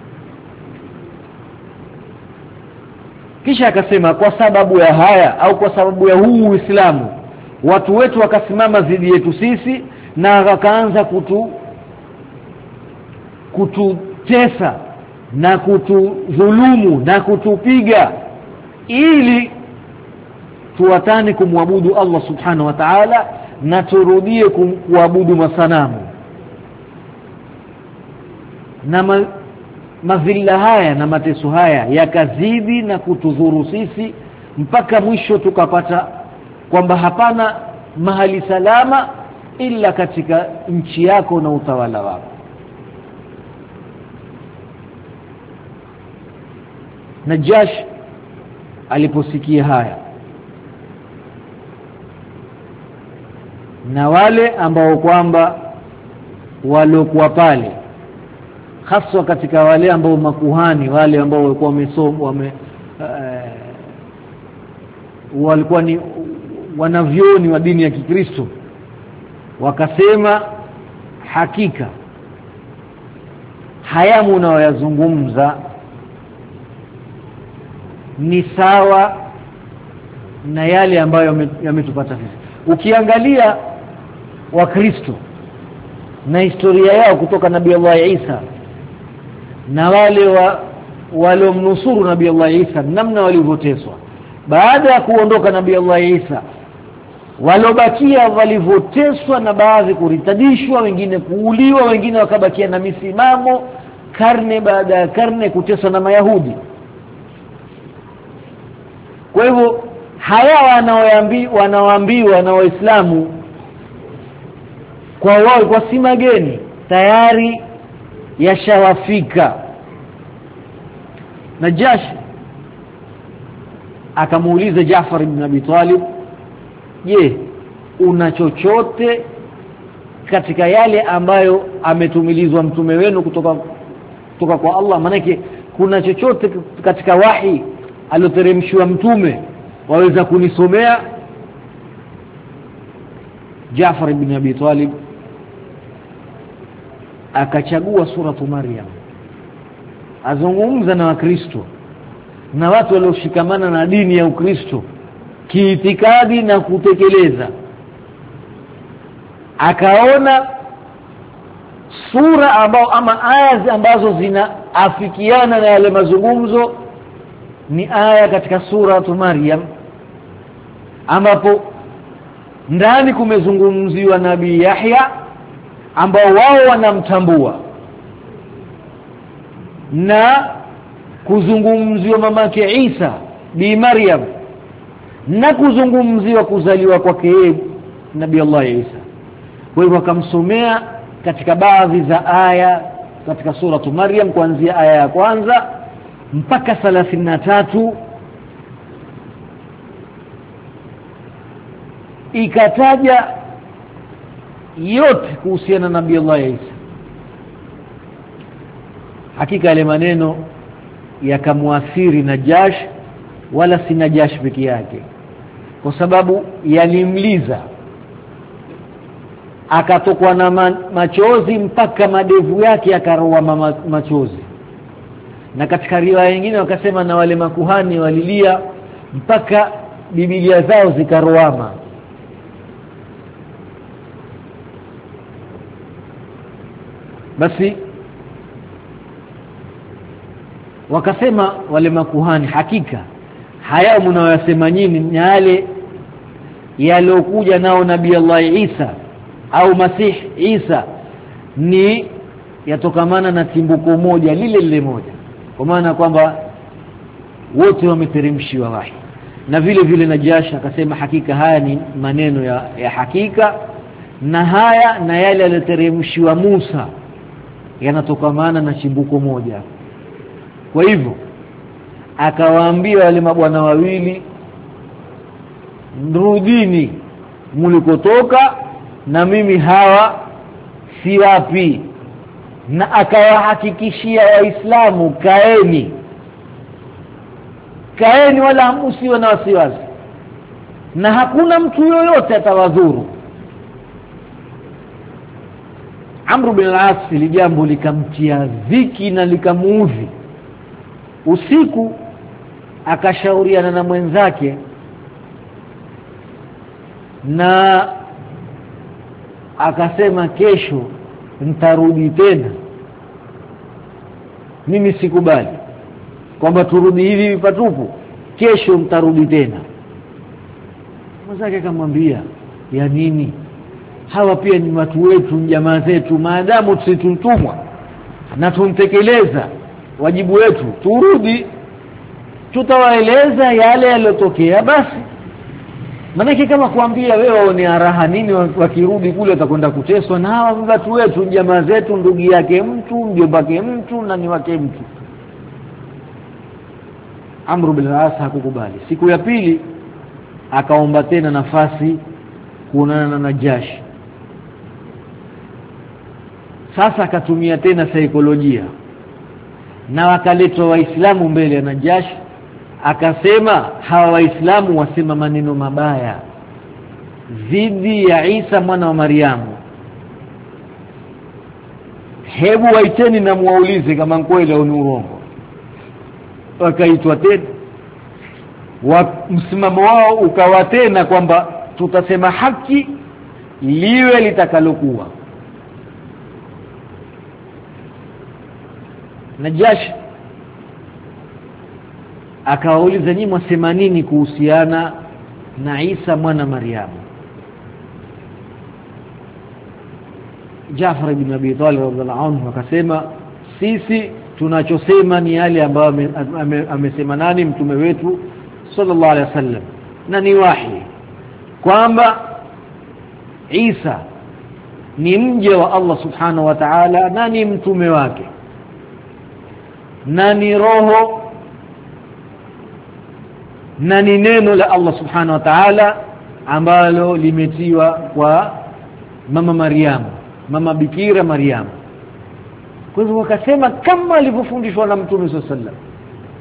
Kisha akasema kwa sababu ya haya au kwa sababu ya huu Uislamu watu wetu wakasimama dhidi yetu sisi, na wakaanza kutu kututesa na kutudhulumu na kutupiga, ili tuwatani kumwabudu Allah subhanahu wa ta'ala na turudie kuabudu masanamu. Na ma, madhila haya na mateso haya yakazidi na kutudhuru sisi, mpaka mwisho tukapata kwamba hapana mahali salama ila katika nchi yako na utawala wako. Najash aliposikia haya, na wale ambao kwamba waliokuwa pale, hasa katika wale ambao makuhani, wale ambao walikuwa wamesoma wame uh, walikuwa ni wanavyoni wa dini ya Kikristo, wakasema hakika haya mnayoyazungumza ni sawa na yale ambayo yametupata sisi. Ukiangalia Wakristo na historia yao kutoka Nabii Allah Isa na wale wa waliomnusuru Nabii Allah Isa, namna walivyoteswa baada ya kuondoka Nabii Allah Isa, walobakia walivyoteswa na baadhi kuritadishwa, wengine kuuliwa, wengine wakabakia na misimamo karne baada ya karne, kuteswa na Mayahudi. Kwa hivyo haya wanaoambiwa wanaoambiwa na Waislamu kwa wao kwa si mageni, tayari yashawafika. Najash akamuuliza Jaafar ibn Abi Talib, je, una chochote katika yale ambayo ametumilizwa mtume wenu kutoka kutoka kwa Allah? Manake kuna chochote katika wahi alioteremshwa mtume waweza kunisomea? Jaafar ibn Abi Talib akachagua suratu Maryam, azungumza na Wakristo na watu walioshikamana na dini ya Ukristo kiitikadi na kutekeleza. Akaona sura ambao ama aya ambazo zinaafikiana na yale mazungumzo ni aya katika suratu Maryam, ambapo ndani kumezungumziwa Nabii Yahya ambao wao wanamtambua, na kuzungumziwa mamake Isa bi Maryam, na kuzungumziwa kuzaliwa kwake yeye Nabii Allah Isa. Kwa hivyo akamsomea katika baadhi za aya katika suratu Maryam kuanzia aya ya kwanza mpaka thelathini na tatu, ikataja yote kuhusiana na Nabii Allah Isa. Hakika yale maneno yakamwathiri Najash, wala si Najash peke yake, kwa sababu yalimliza, akatokwa na machozi mpaka madevu yake yakaroa machozi. Na katika riwaya nyingine wakasema na wale makuhani walilia mpaka Biblia zao zikaroama. Basi wakasema wale makuhani, hakika haya mnayosema nyinyi ni yale yalokuja nao Nabii Allah Isa au Masih Isa, ni yatokamana na timbuko moja lile lile moja, kwa maana kwamba wote wameteremshiwa wahi. Na vile vile Najash akasema hakika haya ni maneno ya, ya hakika, na haya na yale yaliyoteremshiwa Musa yanatokamana na chimbuko moja. Kwa hivyo akawaambia wale mabwana wawili, rudini mlikotoka na mimi hawa si wapi. Na akawahakikishia Waislamu, kaeni kaeni wala msiwe na wasiwasi, na hakuna mtu yoyote atawadhuru. Amr bin al-As lijambo likamtia dhiki na likamuudhi. Usiku akashauriana na mwenzake, na akasema kesho nitarudi tena, mimi sikubali kwamba turudi hivi patupu, kesho nitarudi tena. Mwenzake akamwambia, ya nini? Hawa pia ni watu wetu, jamaa zetu, maadamu tusitumwa na tuntekeleza wajibu wetu, turudi tutawaeleza yale yaliyotokea basi. Maana kama kuambia wewe ni araha nini, wakirudi kule utakwenda kuteswa, na hawa watu wetu, jamaa zetu, ndugu yake mtu, mjombake mtu, na ni wake mtu. Amr bin al-As hakukubali. Siku ya pili akaomba tena nafasi kuonana na Najash. Sasa akatumia tena saikolojia, na wakaletwa Waislamu mbele ya Najash. Akasema hawa Waislamu wasema maneno mabaya dhidi ya Isa mwana wa Maryamu, hebu waiteni na muwaulize kama kweli au ni urongo. Wakaitwa tena, wa msimamo wao ukawa tena kwamba tutasema haki liwe litakalokuwa. Najash akawauliza, nyinyi mwasema nini kuhusiana na Isa mwana Maryamu? Jaafar ibn Abi Talib radhiallahu anhu akasema, sisi tunachosema ni yale ambayo amesema nani mtume wetu sallallahu alaihi wasallam, na ni wahi kwamba Isa ni mja wa Allah subhanahu wa ta'ala na ni mtume wake na ni roho na ni neno la Allah subhanahu wa ta'ala ambalo limetiwa kwa mama Maryam, mama Bikira Maryam. Kwa hivyo wakasema kama alivyofundishwa na Mtume sallallahu alaihi wasallam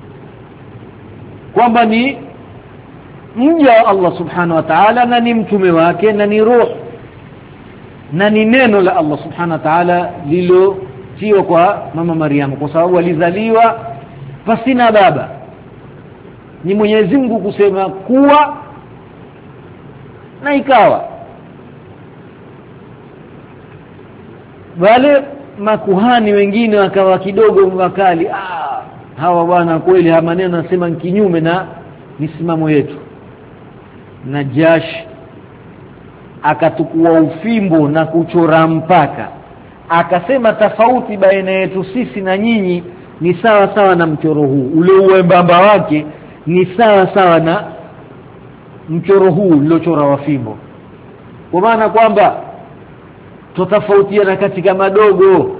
kwamba ni mja wa Allah subhanahu wa ta'ala na ni mtume wake na ni roho na ni neno la Allah subhanahu wa ta'ala lilotiwa kwa mama Maryam, kwa sababu alizaliwa pasina baba. Ni Mwenyezi Mungu kusema kuwa na ikawa. Wale makuhani wengine wakawa kidogo wakali, ah hawa bwana kweli haya maneno nasema kinyume na misimamo yetu. Najash akatukua ufimbo na kuchora mpaka, akasema tofauti baina yetu sisi na nyinyi ni sawa sawa na mchoro huu, ule uembamba wake ni sawa sawa na mchoro huu uliochora wa fimbo. Kwa maana kwamba tofautiana katika madogo,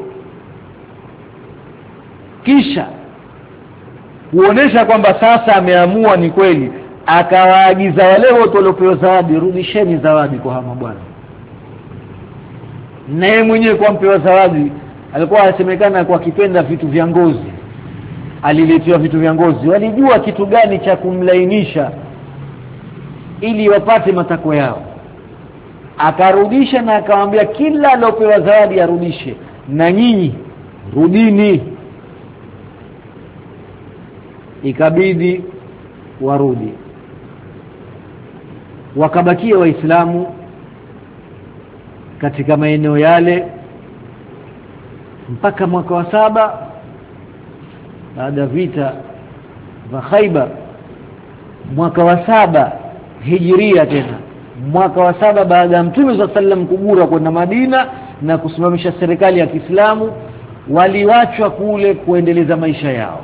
kisha kuonesha kwamba sasa ameamua ni kweli, akawaagiza wale wote waliopewa zawadi, rudisheni zawadi kwa hama bwana. Naye mwenyewe kwa mpewa zawadi alikuwa asemekana kwa kipenda vitu vya ngozi, aliletewa vitu vya ngozi. Walijua kitu gani cha kumlainisha ili wapate matakwa yao. Akarudisha na akamwambia kila aliopewa zawadi arudishe, na nyinyi rudini. Ikabidi warudi. Wakabakia Waislamu katika maeneo yale mpaka mwaka wa saba baada vita vya Khaibar. Mwaka wa saba Hijiria, tena mwaka wa saba baada ya Mtume sallallahu alaihi wasallam kugura kwenda Madina na kusimamisha serikali ya Kiislamu, waliwachwa kule kuendeleza maisha yao.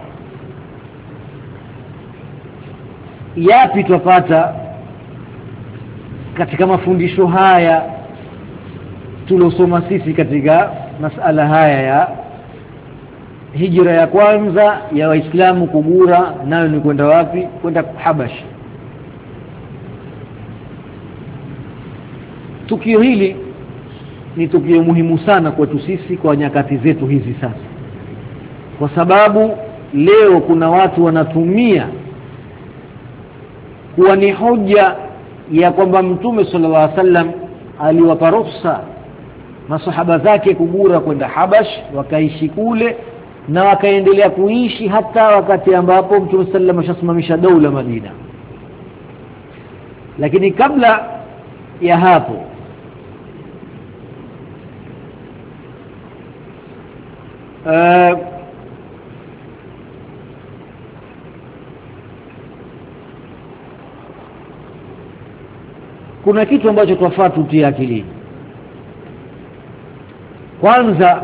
Yapi tupata katika mafundisho haya tulosoma sisi katika masala haya ya hijra ya kwanza ya Waislamu kugura, nayo ni kwenda wapi? Kwenda Habash. Tukio hili ni tukio muhimu sana kwetu sisi kwa nyakati zetu hizi sasa, kwa sababu leo kuna watu wanatumia kuwa ni hoja ya kwamba Mtume sallallahu alaihi wasallam aliwapa ruhusa masahaba zake kugura kwenda Habash, wakaishi kule na wakaendelea kuishi hata wakati ambapo Mtume sallallahu alaihi wasallam ashasimamisha daula Madina. Lakini kabla ya hapo uh, kuna kitu ambacho twafaa tutie akilini. Kwanza,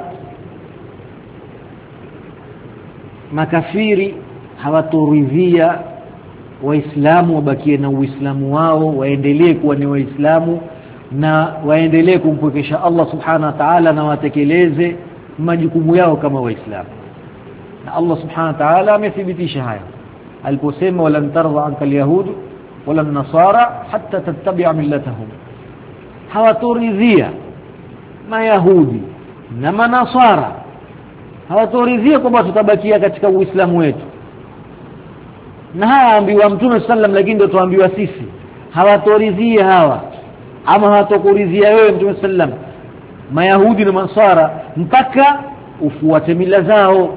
makafiri hawatoridhia Waislamu wabakie na Uislamu wao, waendelee kuwa ni Waislamu na waendelee kumpwekesha Allah subhanahu wa ta'ala na watekeleze majukumu yao kama Waislamu. Na Allah subhanahu wa ta'ala amethibitisha haya aliposema, walan tarda anka alyahud wala nasara hatta tattabi'a millatahum. Hawatoridhia Mayahudi na Manasara, hawatoridhia kwamba tutabakia katika Uislamu wetu. Na haya ambiwa Mtume sallam, lakini ndio tuambiwa sisi. Hawatoridhia hawa, ama hawatokuridhia wewe Mtume sallam, Mayahudi na Manasara, mpaka ufuate mila zao,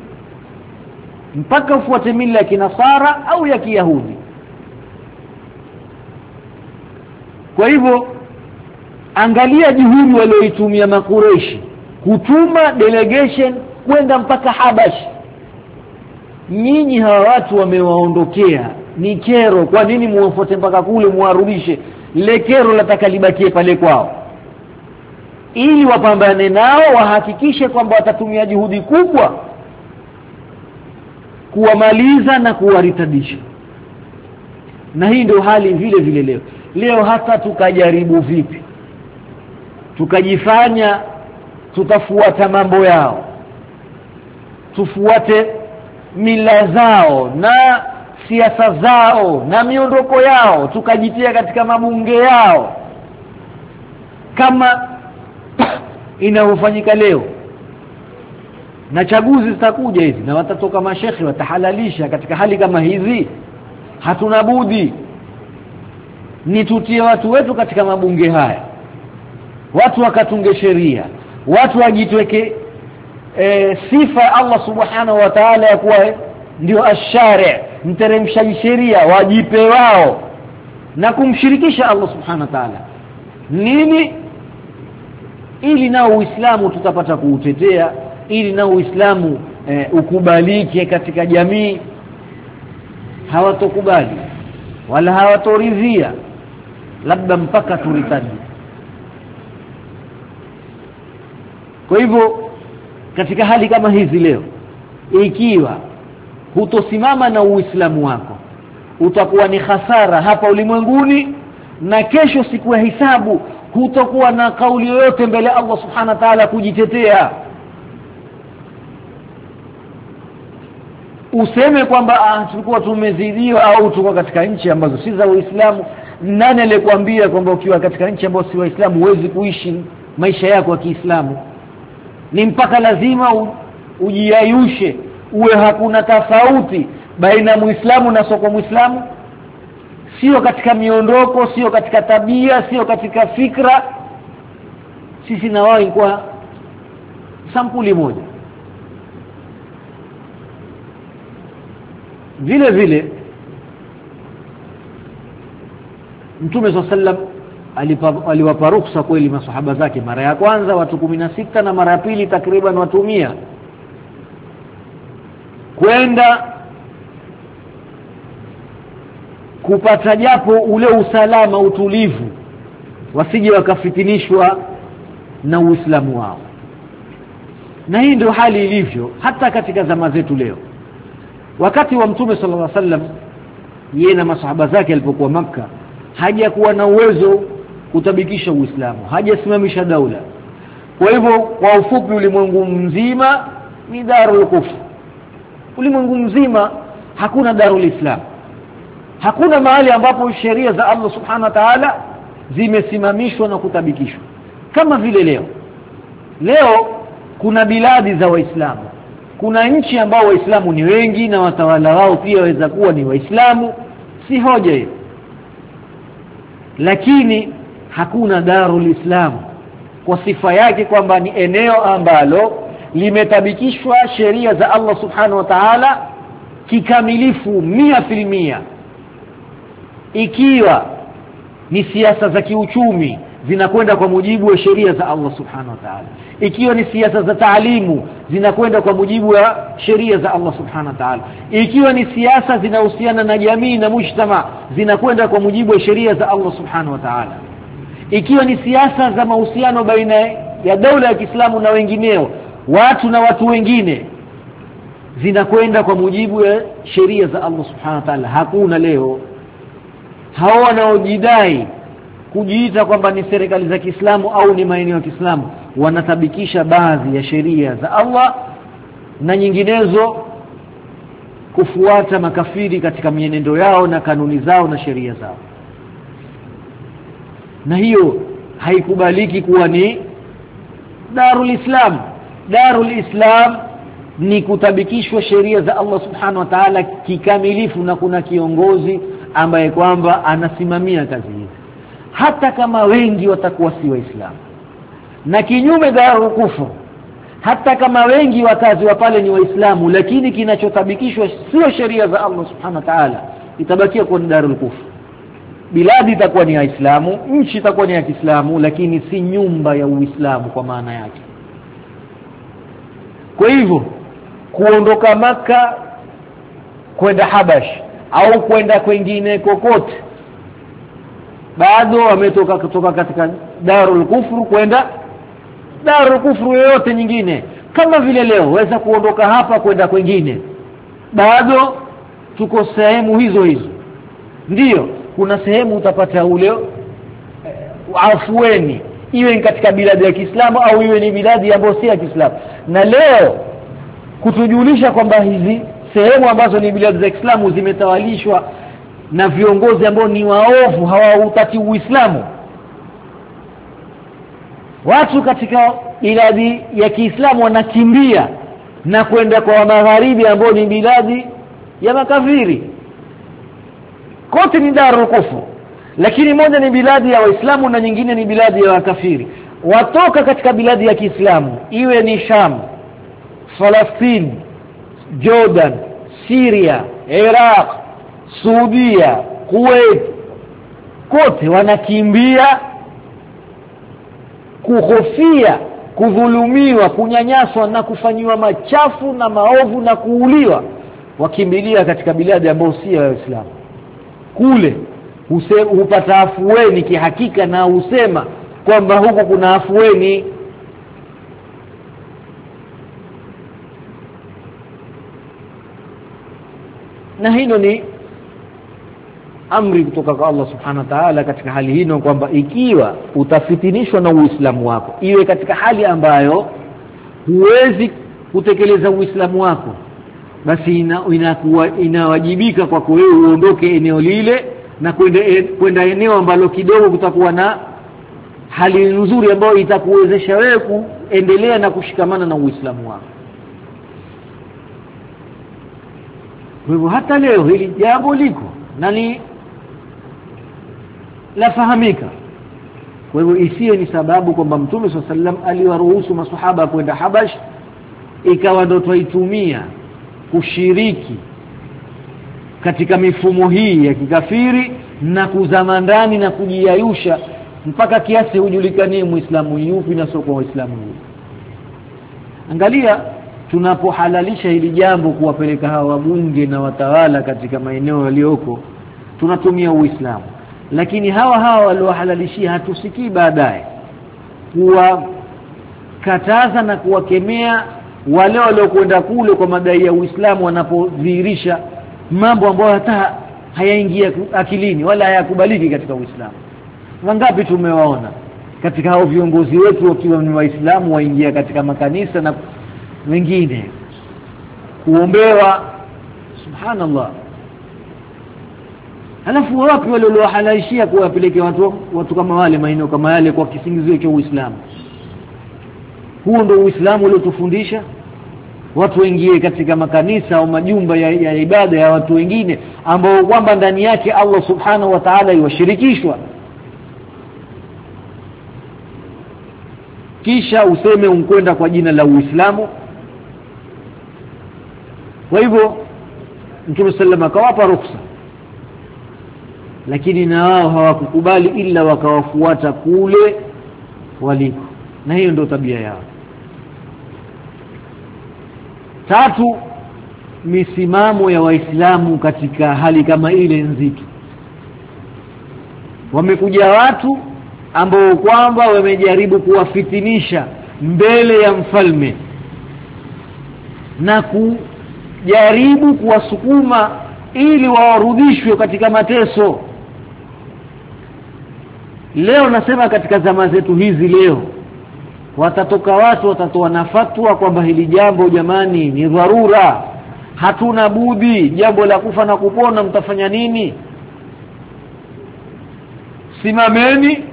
mpaka ufuate mila ya Kinasara au ya Kiyahudi. Kwa hivyo angalia juhudi walioitumia Makureishi kutuma delegation kwenda mpaka Habash. Nyinyi hawa watu wamewaondokea, ni kero. Kwa nini muwafuate mpaka kule muwarudishe? Ile kero lataka libakie pale kwao, ili wapambane nao, wahakikishe kwamba watatumia juhudi kubwa kuwamaliza na kuwaritadisha. Na hii ndio hali vile vile leo. Leo hata tukajaribu vipi, tukajifanya tutafuata mambo yao, tufuate mila zao na siasa zao na miondoko yao, tukajitia katika mabunge yao kama inavyofanyika leo. Na chaguzi zitakuja hizi na watatoka mashekhi watahalalisha. Katika hali kama hizi hatuna budi ni tutie watu wetu katika mabunge haya, watu wakatunge sheria, watu wajitweke e, sifa ya Allah subhanahu wa ta'ala ya kuwa ndio ashari', mteremshaji sheria, wajipe wao na kumshirikisha Allah subhanahu wa ta'ala. Nini? Ili nao Uislamu tutapata kuutetea, ili nao Uislamu e, ukubalike katika jamii. Hawatokubali wala hawatoridhia, labda mpaka turitadi. Kwa hivyo katika hali kama hizi leo, ikiwa hutosimama na Uislamu wako, utakuwa ni hasara hapa ulimwenguni, na kesho siku ya hisabu hutakuwa na kauli yoyote mbele Allah subhanahu wa ta'ala kujitetea. Useme kwamba ah, tulikuwa tumezidiwa au tuko katika nchi ambazo si za Uislamu. Nani alikwambia kwamba ukiwa katika nchi ambazo si Waislamu huwezi kuishi maisha yako ya Kiislamu? Ni mpaka lazima u, ujiayushe, uwe hakuna tofauti baina Muislamu na soko Muislamu, sio katika miondoko, sio katika tabia, sio katika fikra. Sisi na wao ilikuwa sampuli moja. Vile vile Mtume sallam aliwapa ruhusa kweli masahaba zake, mara ya kwanza watu kumi na sita na mara ya pili takriban watu mia, kwenda kupata japo ule usalama, utulivu, wasije wakafitinishwa na Uislamu wao. Na hii ndio hali ilivyo hata katika zama zetu leo. Wakati wa Mtume sallallahu alaihi wasallam, yeye na masahaba zake alipokuwa Makka, hajakuwa na uwezo kutabikisha Uislamu, hajasimamisha daula. Kwa hivyo kwa ufupi, ulimwengu mzima ni darul kufr. Ulimwengu mzima hakuna darul Islam. Hakuna mahali ambapo sheria za Allah subhanahu wa ta'ala zimesimamishwa na kutabikishwa kama vile leo. Leo kuna biladi za Waislamu, kuna nchi ambao Waislamu ni wengi na watawala wao pia waweza kuwa ni Waislamu, si hoja hiyo. Lakini hakuna darul Islam kwa sifa yake kwamba ni eneo ambalo limetabikishwa sheria za Allah subhanahu wa ta'ala kikamilifu mia filmia. Ikiwa ni siasa za kiuchumi zinakwenda kwa mujibu wa sheria za Allah subhanahu wa ta'ala, ikiwa ni siasa za taalimu zinakwenda kwa mujibu wa sheria za Allah subhanahu wa ta'ala, ikiwa ni siasa zinahusiana na jamii na mujtama zinakwenda kwa mujibu wa sheria za Allah subhanahu wa ta'ala, ikiwa ni siasa za mahusiano baina ya dola ya Kiislamu na wengineo, watu na watu wengine, zinakwenda kwa mujibu wa sheria za Allah subhanahu wa ta'ala. Hakuna leo hao wanaojidai kujiita kwamba ni serikali za Kiislamu au ni maeneo ya Kiislamu wanatabikisha baadhi ya sheria za Allah na nyinginezo kufuata makafiri katika mienendo yao na kanuni zao na sheria zao. Na hiyo haikubaliki kuwa ni darul Islam. Darul Islam ni kutabikishwa sheria za Allah subhanahu wa ta'ala kikamilifu, na kuna kiongozi ambaye kwamba anasimamia kazi hii, hata kama wengi watakuwa si Waislamu. Na kinyume darul kufur, hata kama wengi wakazi wa pale ni Waislamu, lakini kinachotabikishwa sio sheria za Allah subhanahu wa ta'ala, itabakia kuwa ni darul kufur. Biladi itakuwa ni ya Islamu, nchi itakuwa ni ya Kiislamu, lakini si nyumba ya Uislamu kwa maana yake. Kwa hivyo kuondoka Maka kwenda Habash au kwenda kwingine kokote, bado wametoka kutoka katika darul kufru kwenda darul kufru yoyote nyingine. Kama vile leo waweza kuondoka hapa kwenda kwingine, bado tuko sehemu hizo hizo. Ndiyo, kuna sehemu utapata ule uh, afueni iwe katika biladi ya Kiislamu au iwe ni biladi ambayo si ya Kiislamu. Na leo kutujulisha kwamba hizi sehemu ambazo ni biladi za Kiislamu zimetawalishwa na viongozi ambao ni waovu, hawautaki Uislamu. Watu katika biladi ya Kiislamu wanakimbia na kwenda kwa magharibi ambao ni biladi ya makafiri. Kote ni darul kufur, lakini moja ni biladi ya Waislamu na nyingine ni biladi ya wakafiri. Watoka katika biladi ya Kiislamu, iwe ni Sham, Palestina, Jordan, Syria, Iraq, Saudia, Kuwait, kote wanakimbia kuhofia kudhulumiwa, kunyanyaswa na kufanyiwa machafu na maovu na kuuliwa. Wakimbilia katika biladi ambayo si ya Waislamu. Kule hupata afueni kihakika na usema kwamba huko kuna afueni. Na hilo ni amri kutoka kwa Allah subhanahu wa ta'ala katika hali hino, kwamba ikiwa utafitinishwa na Uislamu wako, iwe katika hali ambayo huwezi kutekeleza Uislamu wako, basi inakuwa ina inawajibika kwako wewe uondoke eneo lile na kwenda kwenda eneo ambalo kidogo kutakuwa na hali nzuri ambayo itakuwezesha wewe kuendelea na kushikamana na Uislamu wako. Kwa hivyo hata leo hili jambo liko na ni lafahamika. Kwa hivyo isiwe ni sababu kwamba Mtume swalla sallam aliwaruhusu maswahaba kwenda Habash ikawa ndio tuitumia kushiriki katika mifumo hii ya kikafiri na kuzama ndani na kujiyayusha mpaka kiasi hujulikanie Muislamu yupi na sio kwa Waislamu. Angalia, tunapohalalisha hili jambo kuwapeleka hawa wabunge na watawala katika maeneo yaliyoko, tunatumia Uislamu. Lakini hawa hawa waliohalalishia hatusikii baadaye kuwakataza na kuwakemea wale waliokwenda kule kwa madai ya Uislamu, wanapodhihirisha mambo ambayo hata hayaingia akilini wala hayakubaliki katika Uislamu. Wangapi tumewaona katika hao viongozi wetu wakiwa ni Waislamu waingia katika makanisa na wengine kuombewa, subhanallah. Halafu wapi wale waliohalalishia kuwapelekea watu watu kama wale maeneo kama yale kwa kisingizio cha Uislamu? Huo ndio Uislamu uliotufundisha watu waingie katika makanisa au majumba ya, ya ibada ya watu wengine ambao kwamba ndani yake Allah subhanahu wa ta'ala yuwashirikishwa, kisha useme unkwenda kwa jina la Uislamu? Kwa hivyo Mtume sallama akawapa ruhusa, lakini na wao hawakukubali ila wakawafuata kule waliko, na hiyo ndio tabia yao. Tatu, misimamo ya Waislamu katika hali kama ile nzito. Wamekuja watu ambao kwamba wamejaribu kuwafitinisha mbele ya mfalme na kujaribu kuwasukuma ili wawarudishwe katika mateso. Leo nasema katika zama zetu hizi leo watatoka watu watatoa na fatwa kwamba hili jambo jamani ni dharura, hatuna budi, jambo la kufa na kupona, mtafanya nini? Simameni,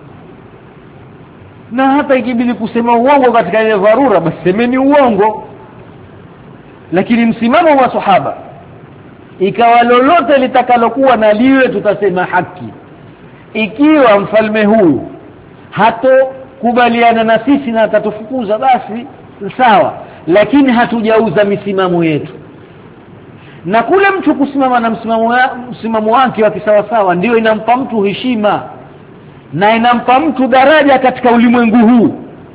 na hata ikibidi kusema uongo katika ile dharura basi semeni uongo. Lakini msimamo wa sahaba ikawa lolote litakalokuwa na liwe tutasema haki. Ikiwa mfalme huyu hato kubaliana na sisi na atatufukuza basi sawa, lakini hatujauza misimamo yetu. Na kule mtu kusimama na msimamo msimamo wake wa kisawa sawa ndio inampa mtu heshima na inampa mtu daraja katika ulimwengu huu,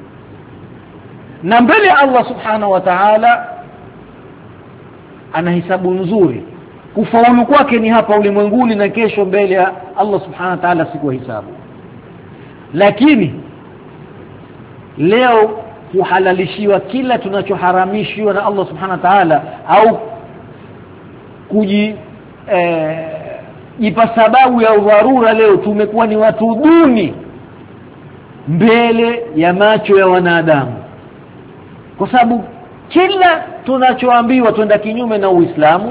na mbele Allah subhanahu wa ta'ala ana hisabu nzuri. Kufaulu kwake ni hapa ulimwenguni na kesho mbele ya Allah subhanahu wa ta'ala siku ya hisabu. Lakini leo kuhalalishiwa kila tunachoharamishwa na Allah subhanahu wa ta'ala au kuji eh, ipa sababu ya dharura, leo tumekuwa ni watu duni mbele ya macho ya wanadamu, kwa sababu kila tunachoambiwa twenda kinyume na Uislamu,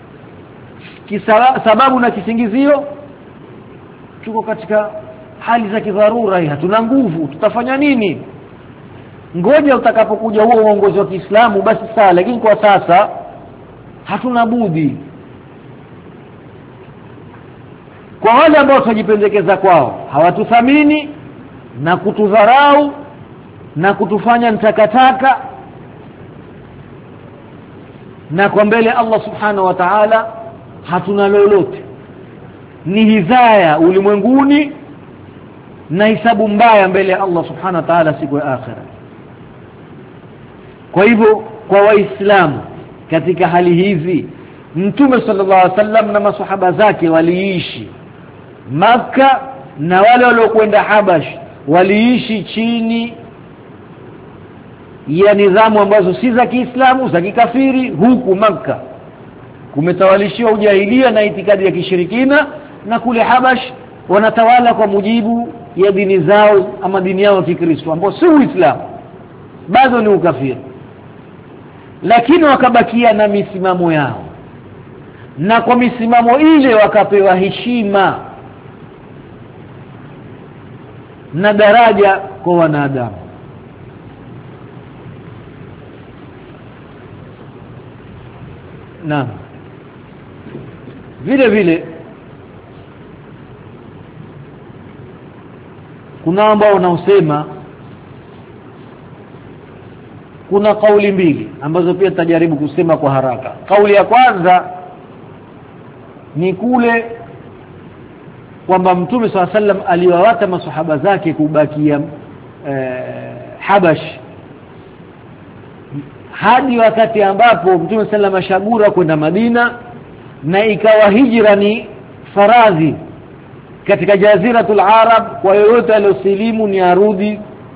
sababu na kisingizio tuko katika hali za kidharura, hatuna nguvu, tutafanya nini? Ngoja utakapokuja huo uongozi wa Kiislamu basi sawa, lakini kwa sasa hatuna budi. Kwa wale ambao tunajipendekeza kwao, hawatuthamini na kutudharau na kutufanya nitakataka, na kwa mbele Allah subhanahu wa ta'ala hatuna lolote, ni hidhaya ulimwenguni na hisabu mbaya mbele ya Allah subhanahu wa ta'ala siku ya akhira. Kwa hivyo kwa waislamu katika hali hizi, Mtume sallallahu alaihi wasallam na maswahaba zake waliishi Makka, na wale waliokwenda Habash waliishi chini ya nidhamu ambazo si za Kiislamu, za kikafiri. Huku Makka kumetawalishiwa ujahilia na itikadi ya kishirikina, na kule Habash wanatawala kwa mujibu ya dini zao ama dini yao ya Kikristo ambao si Uislamu, bado ni ukafiri. Lakini wakabakia na misimamo yao, na kwa misimamo ile wakapewa heshima na daraja kwa wanadamu. Na vile vile kuna ambao wanaosema, kuna kauli mbili ambazo pia tutajaribu kusema kwa haraka. Kauli ya kwanza ni kule kwamba Mtume swalla sallam aliwawata maswahaba zake kubakia eh, Habash hadi wakati ambapo Mtume sallam ashagura kwenda Madina, na ikawa hijra ni faradhi katika jaziratul Arab kwa yoyote aliyosilimu ni arudi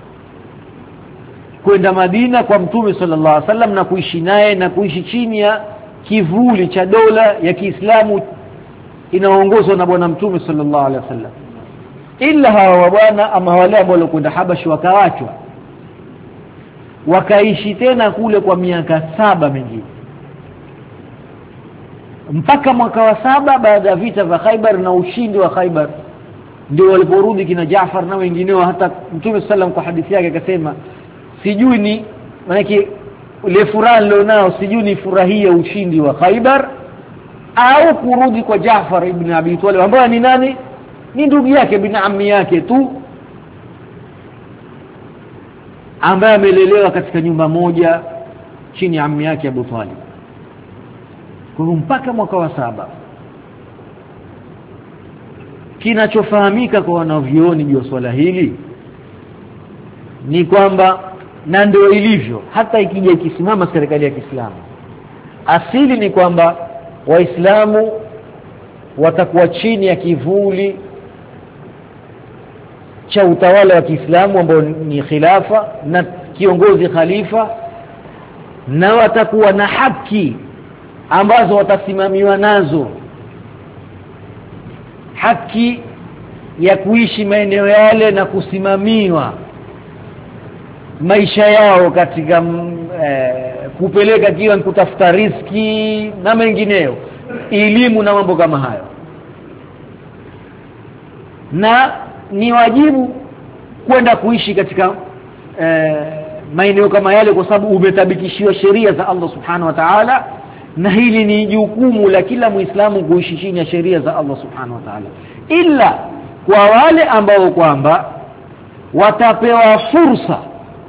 kwenda Madina kwa Mtume sallallahu alaihi wasallam na kuishi naye na kuishi chini ya kivuli cha dola ya Kiislamu inaongozwa na bwana Mtume sallallahu alaihi wasallam. Ila hawa bwana ama wale ambao walikwenda Habash wakawachwa, wakaishi tena kule kwa miaka saba mingine, mpaka mwaka wa saba baada ya vita vya Khaibar na ushindi wa Khaibar ndio waliporudi kina Jaafar na wengineo. Hata Mtume sallam kwa hadithi yake akasema, sijui ni maana ile furaha leo nao sijui ni furahia ushindi wa Khaibar au kurudi kwa Jaafar ibn Abi Talib ambaye ni nani? Ni ndugu yake bin ammi yake tu, ambaye amelelewa katika nyumba moja chini ya ammi yake Abu Talib. Kwa mpaka mwaka wa saba. Kinachofahamika kwa wanavyuoni juu swala hili ni kwamba, na ndio ilivyo hata ikija ikisimama serikali ya Kiislamu, asili ni kwamba Waislamu watakuwa chini ya kivuli cha utawala wa Kiislamu ambao ni khilafa na kiongozi khalifa, na watakuwa na haki ambazo watasimamiwa nazo, haki ya kuishi maeneo yale na kusimamiwa maisha yao katika eh, kupeleka kiwa kutafuta riziki na mengineyo, elimu na mambo kama hayo. Na ni wajibu kwenda kuishi katika eh, maeneo kama yale, kwa sababu umetabikishiwa sheria za Allah subhanahu wa ta'ala, na hili ni jukumu la kila Muislamu kuishi chini ya sheria za Allah subhanahu wa ta'ala. Ila kwa wale ambao kwamba watapewa fursa,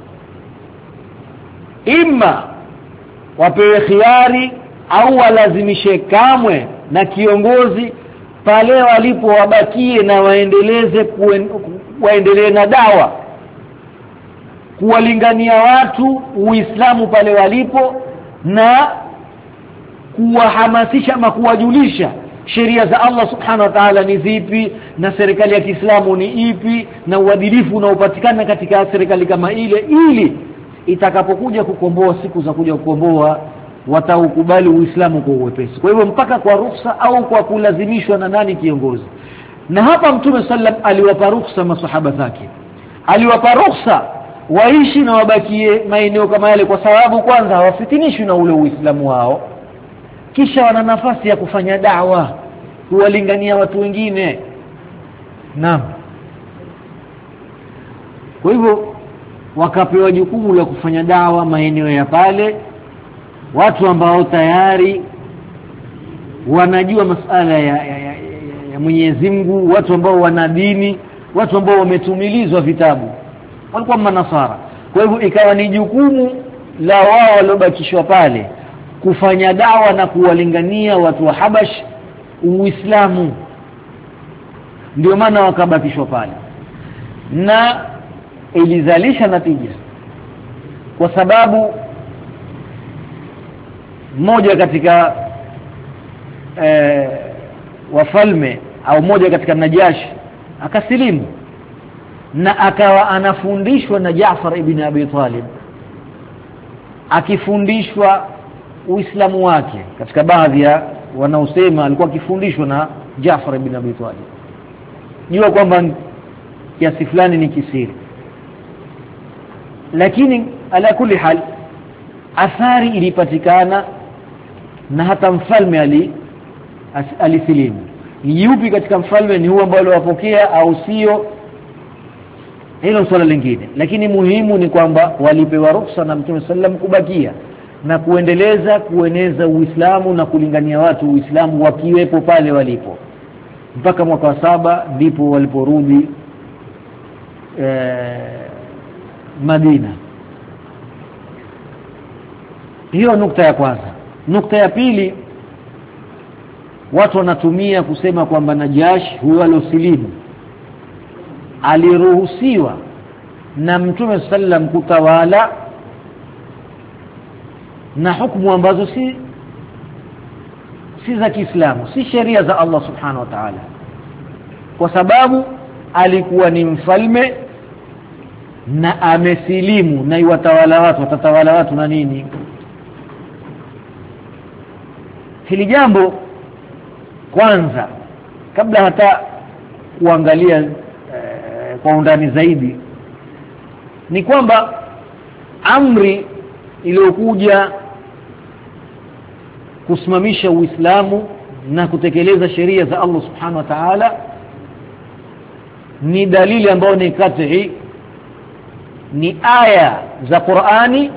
ima wapewe khiari au walazimishe kamwe na kiongozi pale walipo, wabakie na waendeleze kuen, waendelee na dawa kuwalingania watu Uislamu pale walipo, na kuwahamasisha ama kuwajulisha sheria za Allah subhanahu wa ta'ala ni zipi na serikali ya Kiislamu ni ipi, na uadilifu unaopatikana katika serikali kama ile, ili itakapokuja kukomboa siku za kuja kukomboa wataukubali Uislamu kwa uwepesi. Kwa hivyo mpaka kwa ruhusa au kwa kulazimishwa na nani kiongozi. Na hapa Mtume sallam aliwapa ruhusa masahaba zake, aliwapa ruhusa waishi na wabakie maeneo kama yale, kwa sababu kwanza hawafitinishwi na ule Uislamu wao, kisha wana nafasi ya kufanya da'wa, kuwalingania watu wengine. Naam. Kwa hivyo wakapewa jukumu la kufanya da'wa maeneo ya pale, watu ambao tayari wanajua masuala ya, ya, ya, ya Mwenyezi Mungu, watu ambao wana dini, watu ambao wametumilizwa vitabu, walikuwa manasara. Kwa hivyo ikawa ni jukumu la wao waliobakishwa pale kufanya dawa na kuwalingania watu wa Habash Uislamu. Ndio maana wakabakishwa pale, na ilizalisha natija, kwa sababu mmoja katika e, wafalme au mmoja katika Najashi akasilimu na akawa anafundishwa na Jaafar ibn Abi Talib, akifundishwa Uislamu wake. Katika baadhi ya wanaosema alikuwa akifundishwa na Jaafar ibn Abi Talib. Jua kwamba kiasi fulani ni kisiri, lakini ala kulli hal athari ilipatikana, na hata mfalme ali alisilimu. Yupi katika mfalme ni huo ambao aliwapokea au sio, hilo swala lingine, lakini muhimu ni kwamba walipewa ruhusa na Mtume sallam kubakia na kuendeleza kueneza Uislamu na kulingania watu Uislamu wakiwepo pale walipo, mpaka mwaka wa saba ndipo waliporudi e, Madina. Hiyo nukta ya kwanza. Nukta ya pili, watu wanatumia kusema kwamba Najash huyo alosilimu aliruhusiwa na Mtume sallam kutawala na hukumu ambazo si si za Kiislamu, si sheria za Allah subhanahu wa ta'ala, kwa sababu alikuwa ni mfalme na amesilimu, na iwatawala watu, watatawala watu na nini. Hili jambo kwanza, kabla hata kuangalia eh, kwa undani zaidi, ni kwamba amri iliyokuja kusimamisha Uislamu na kutekeleza sheria za Allah subhanahu wa ta'ala ni dalili ambayo ni kat'i, ni aya za Qur'ani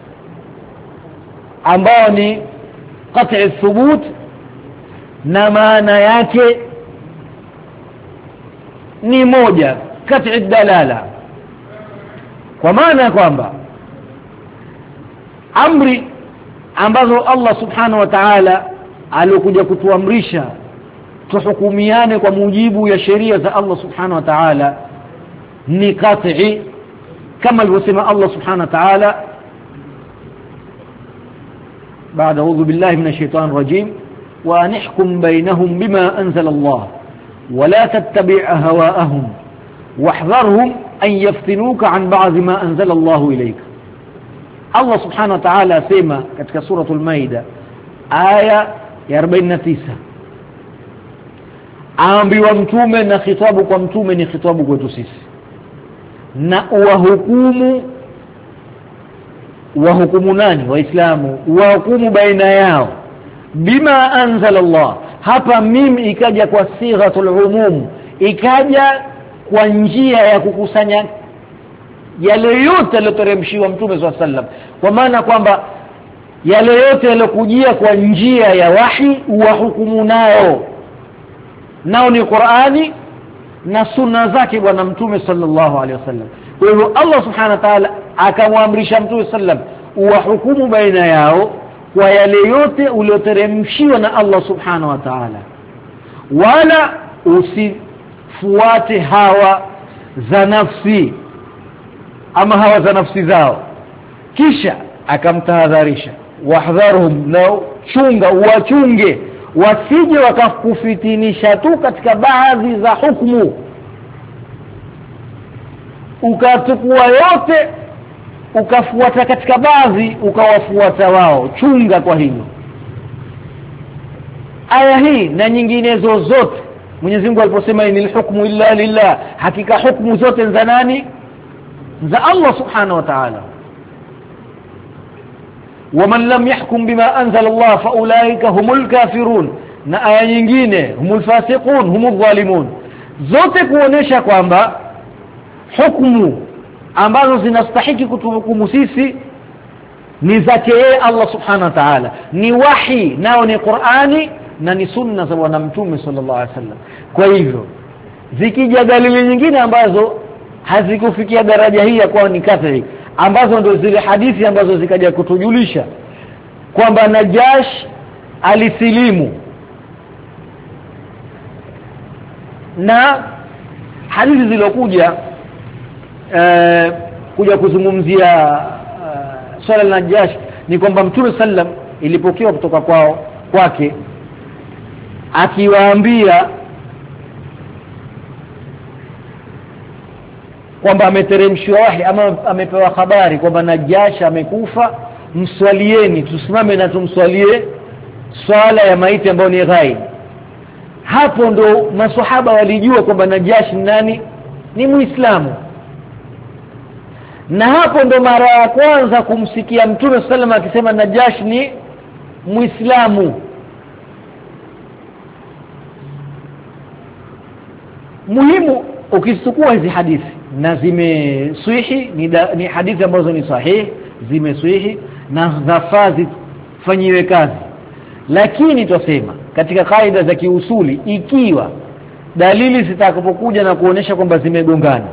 ambayo ni qat'i thubut, na maana yake ni moja, qat'i dalala, kwa maana kwamba amri ambazo Allah subhanahu wa ta'ala alikuja kutuamrisha tuhukumiane kwa mujibu ya sheria za Allah subhanahu wa ta'ala ni qat'i, kama alivyosema Allah subhanahu wa ta'ala baada a'udhu billahi minash shaitani rajim, wa anihkum bainahum bima anzala Allah wa la tattabi' ahwa'ahum wahdharhum an yaftinuka an ba'd ma anzala Allah ilayka. Allah subhanahu wa ta'ala asema katika suratul Maida aya ya arobaini na tisa, aambiwa mtume, na khitabu kwa mtume ni khitabu kwetu sisi, na wahukumu. Wahukumu nani? Waislamu. Wahukumu baina yao bima anzala Allah. Hapa mimi ikaja kwa sighatul umum, ikaja kwa njia ya kukusanya yale yote yaliyoteremshiwa Mtume swalla sallam, kwa maana kwamba yale yote yaliyokujia kwa njia ya wahi wahukumu nayo, nao ni Qur'ani na sunna zake bwana Mtume sallallahu alaihi wasallam. Kwa hivyo Allah subhanahu wa ta'ala akamwamrisha Mtume sallam wahukumu baina yao kwa yale yote ulioteremshiwa na Allah subhanahu wa ta'ala, wala usifuate hawa za nafsi ama hawa za nafsi zao. Kisha akamtahadharisha, wahdharhum, na chunga, wachunge wasije wakakufitinisha tu katika baadhi za hukumu ukachukua yote ukafuata katika baadhi ukawafuata wao. Chunga kwa hilo. Aya hii na nyinginezo zote Mwenyezi Mungu aliposema inil hukmu illa lillah, hakika hukumu zote za nani? za Allah subhanahu wa ta'ala. waman lam yahkum bima anzala Allah fa ulaika humul kafirun, na aya nyingine humul fasiqun humul zalimun, zote kuonesha kwamba hukumu ambazo zinastahili kutuhukumu sisi ni zake yeye Allah subhanahu wa ta'ala, ni wahi nao ni Qur'ani na ni sunna za bwana mtume sallallahu alaihi wasallam. Kwa hivyo zikija dalili nyingine ambazo hazikufikia daraja hii ya kuwa ni kafiri, ambazo ndio zile hadithi ambazo zikaja kutujulisha kwamba Najash alisilimu, na hadithi zilokuja uh, kuja kuzungumzia uh, swala la Najash ni kwamba Mtume sallam ilipokewa kutoka kwao kwake akiwaambia kwamba ameteremshwa wahi ama amepewa habari kwamba Najash amekufa, mswalieni, tusimame na tumswalie swala ya maiti ambayo ni ghaib. Hapo ndo maswahaba walijua kwamba Najash ni nani, ni Muislamu. Na hapo ndo mara ya kwanza kumsikia Mtume sallallahu akisema Najash ni Muislamu. Muhimu ukisukua hizi hadithi na zimeswihi, ni, da, ni hadithi ambazo ni sahihi, zimeswihi na dhafazi fanyiwe kazi. Lakini tusema katika kaida za kiusuli, ikiwa dalili zitakapokuja na kuonesha kwamba zimegongana,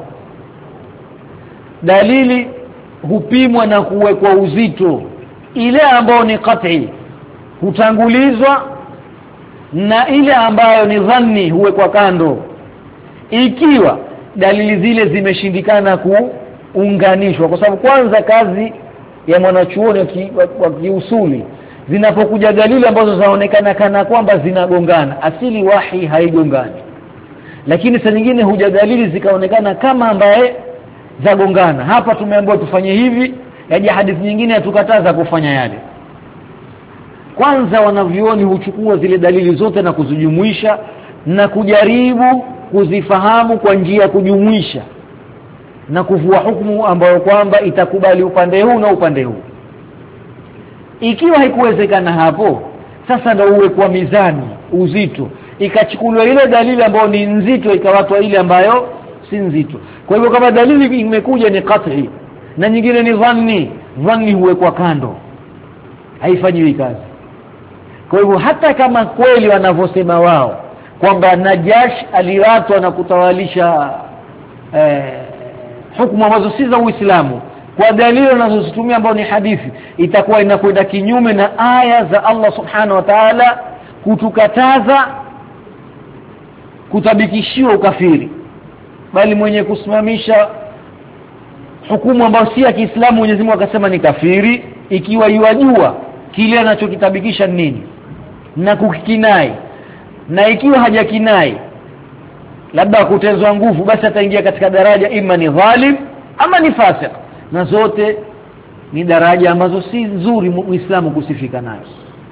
dalili hupimwa na kuwekwa uzito, ile ambayo ni qat'i hutangulizwa na ile ambayo ni dhanni huwekwa kando. Ikiwa dalili zile zimeshindikana kuunganishwa, kwa sababu kwanza kazi ya mwanachuoni wa kiusuli, zinapokuja dalili ambazo zaonekana kana kwamba zinagongana, asili wahi haigongani, lakini saa nyingine huja dalili zikaonekana kama ambaye zagongana. Hapa tumeambiwa tufanye hivi, yaje hadithi nyingine yatukataza kufanya yale. Kwanza wanavyuoni huchukua zile dalili zote na kuzijumuisha na kujaribu kuzifahamu kwa njia ya kujumuisha na kuvua hukumu ambayo kwamba itakubali upande huu na upande huu. Ikiwa haikuwezekana hapo, sasa ndio uwe kwa mizani uzito, ikachukuliwa ile dalili ambayo ni nzito ikawatwa ile ambayo si nzito. Kwa hivyo kama dalili imekuja ni qat'i na nyingine ni dhanni, dhanni huwekwa kando, haifanyiwi kazi. Kwa hivyo hata kama kweli wanavyosema wao kwamba Najash aliratwa na kutawalisha eh, hukumu ambazo si za Uislamu kwa dalili wanazozitumia ambao ni hadithi, itakuwa inakwenda kinyume na aya za Allah subhanahu wa ta'ala kutukataza kutabikishiwa ukafiri, bali mwenye kusimamisha hukumu ambayo si ya Kiislamu Mwenyezi Mungu akasema ni kafiri ikiwa yajua kile anachokitabikisha nini na kukikinai, na ikiwa hajakinai labda kutezwa nguvu, basi ataingia katika daraja ima ni dhalim ama ni fasik, na zote ni daraja ambazo si nzuri Muislamu kusifika nayo.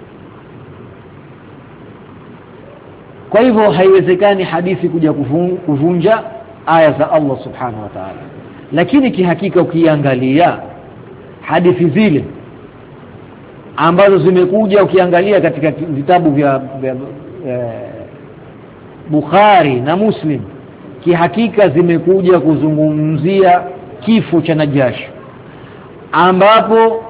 Kwa hivyo haiwezekani hadithi kuja kuvunja aya za Allah subhanahu wa ta'ala. Lakini kihakika ukiangalia hadithi zile ambazo zimekuja, ukiangalia katika vitabu vya, vya e, Bukhari na Muslim, kihakika zimekuja kuzungumzia kifo cha Najash, ambapo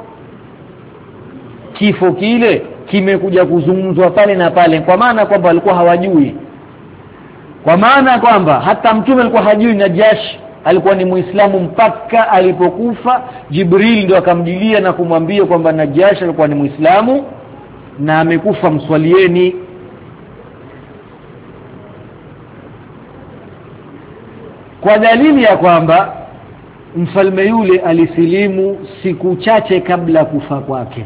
kifo kile kimekuja kuzungumzwa pale na pale, kwa maana kwamba walikuwa hawajui, kwa maana kwamba hata mtume alikuwa hajui Najash alikuwa ni Muislamu mpaka alipokufa. Jibril ndio akamjilia na kumwambia kwamba Najash alikuwa ni Muislamu na amekufa, mswalieni. Kwa dalili ya kwamba mfalme yule alisilimu siku chache kabla kufa kwake,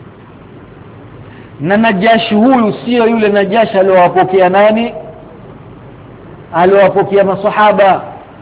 na Najash huyu sio yule Najash aliyowapokea nani, aliyowapokea maswahaba.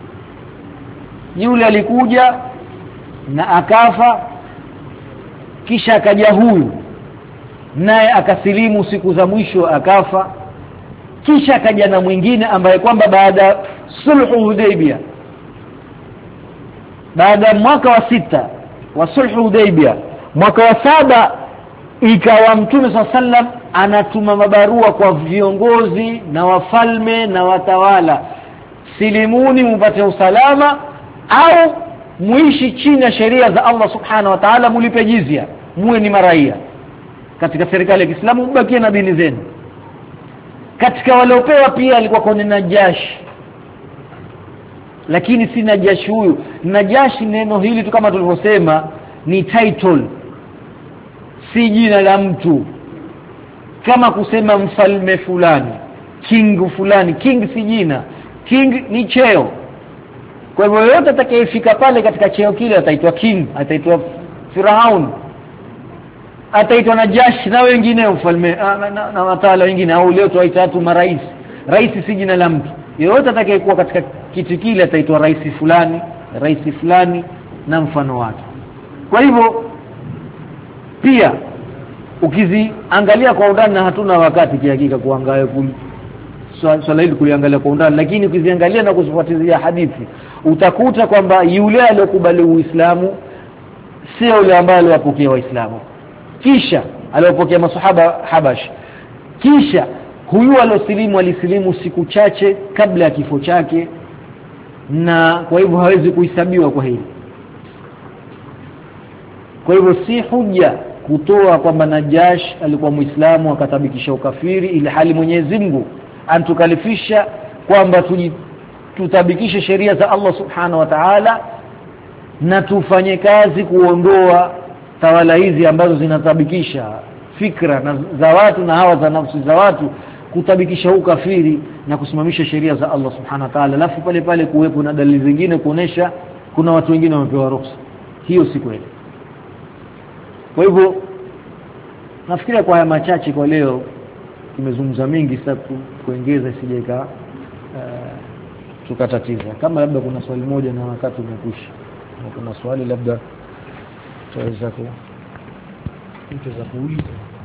Yule alikuja na akafa, kisha akaja huyu naye akasilimu siku za mwisho akafa, kisha akaja na mwingine ambaye kwamba baada sulhu Hudaybiyah baada mwaka wa sita wa sulhu Hudaybiyah, mwaka wa saba ikawa Mtume sallam anatuma mabarua kwa viongozi na wafalme na watawala, silimuni mpate usalama au muishi chini ya sheria za Allah subhanahu wa ta'ala, mulipe jizya, muwe ni maraia katika serikali ya Kiislamu, mbakie na dini zenu. Katika waliopewa pia alikuwa kwa Najashi, lakini si Najashi huyu. Najashi neno hili tu kama tulivyosema ni title, si jina la mtu, kama kusema mfalme fulani, king fulani. King si jina, king ni cheo. Kwa hivyo yote atakayefika pale katika cheo kile ataitwa king, ataitwa Firaun, ataitwa Najashi na wengine ufalme na, na, na watawala wengine, au leo tuwaita tu marais. Rais si jina la mtu. Yote atakayekuwa katika kiti kile ataitwa rais fulani, rais fulani na mfano wake. Kwa hivyo pia ukiziangalia kwa undani, na hatuna wakati kihakika kuangalia swala hili kuliangalia kwa undani, lakini ukiziangalia na kuzifuatilia hadithi utakuta kwamba yule aliyokubali Uislamu sio yule ambaye aliyopokea Waislamu, kisha aliyopokea masahaba Habash, kisha huyu aliyosilimu alisilimu siku chache kabla ya kifo chake, na kwa hivyo hawezi kuhesabiwa kwa hili. Kwa hivyo si hujja kutoa kwamba Najash alikuwa Muislamu akatabikisha ukafiri, ili hali Mwenyezi Mungu antukalifisha kwamba tutabikishe sheria za Allah subhanahu wa ta'ala na tufanye kazi kuondoa tawala hizi ambazo zinatabikisha fikra na za watu na hawa za nafsi za watu, kutabikisha ukafiri na kusimamisha sheria za Allah subhanahu wa ta'ala. Alafu pale pale kuwepo na dalili zingine kuonesha kuna watu wengine wamepewa ruhusa. Hiyo si kweli. Kwa hivyo nafikiria kwa haya machache kwa leo, tumezungumza mingi, sasa kuongeza isijeka uh, tukatatiza. Kama labda kuna swali moja na wakati umekwisha, na kuna swali labda tutaweza ku tutaweza kuuliza.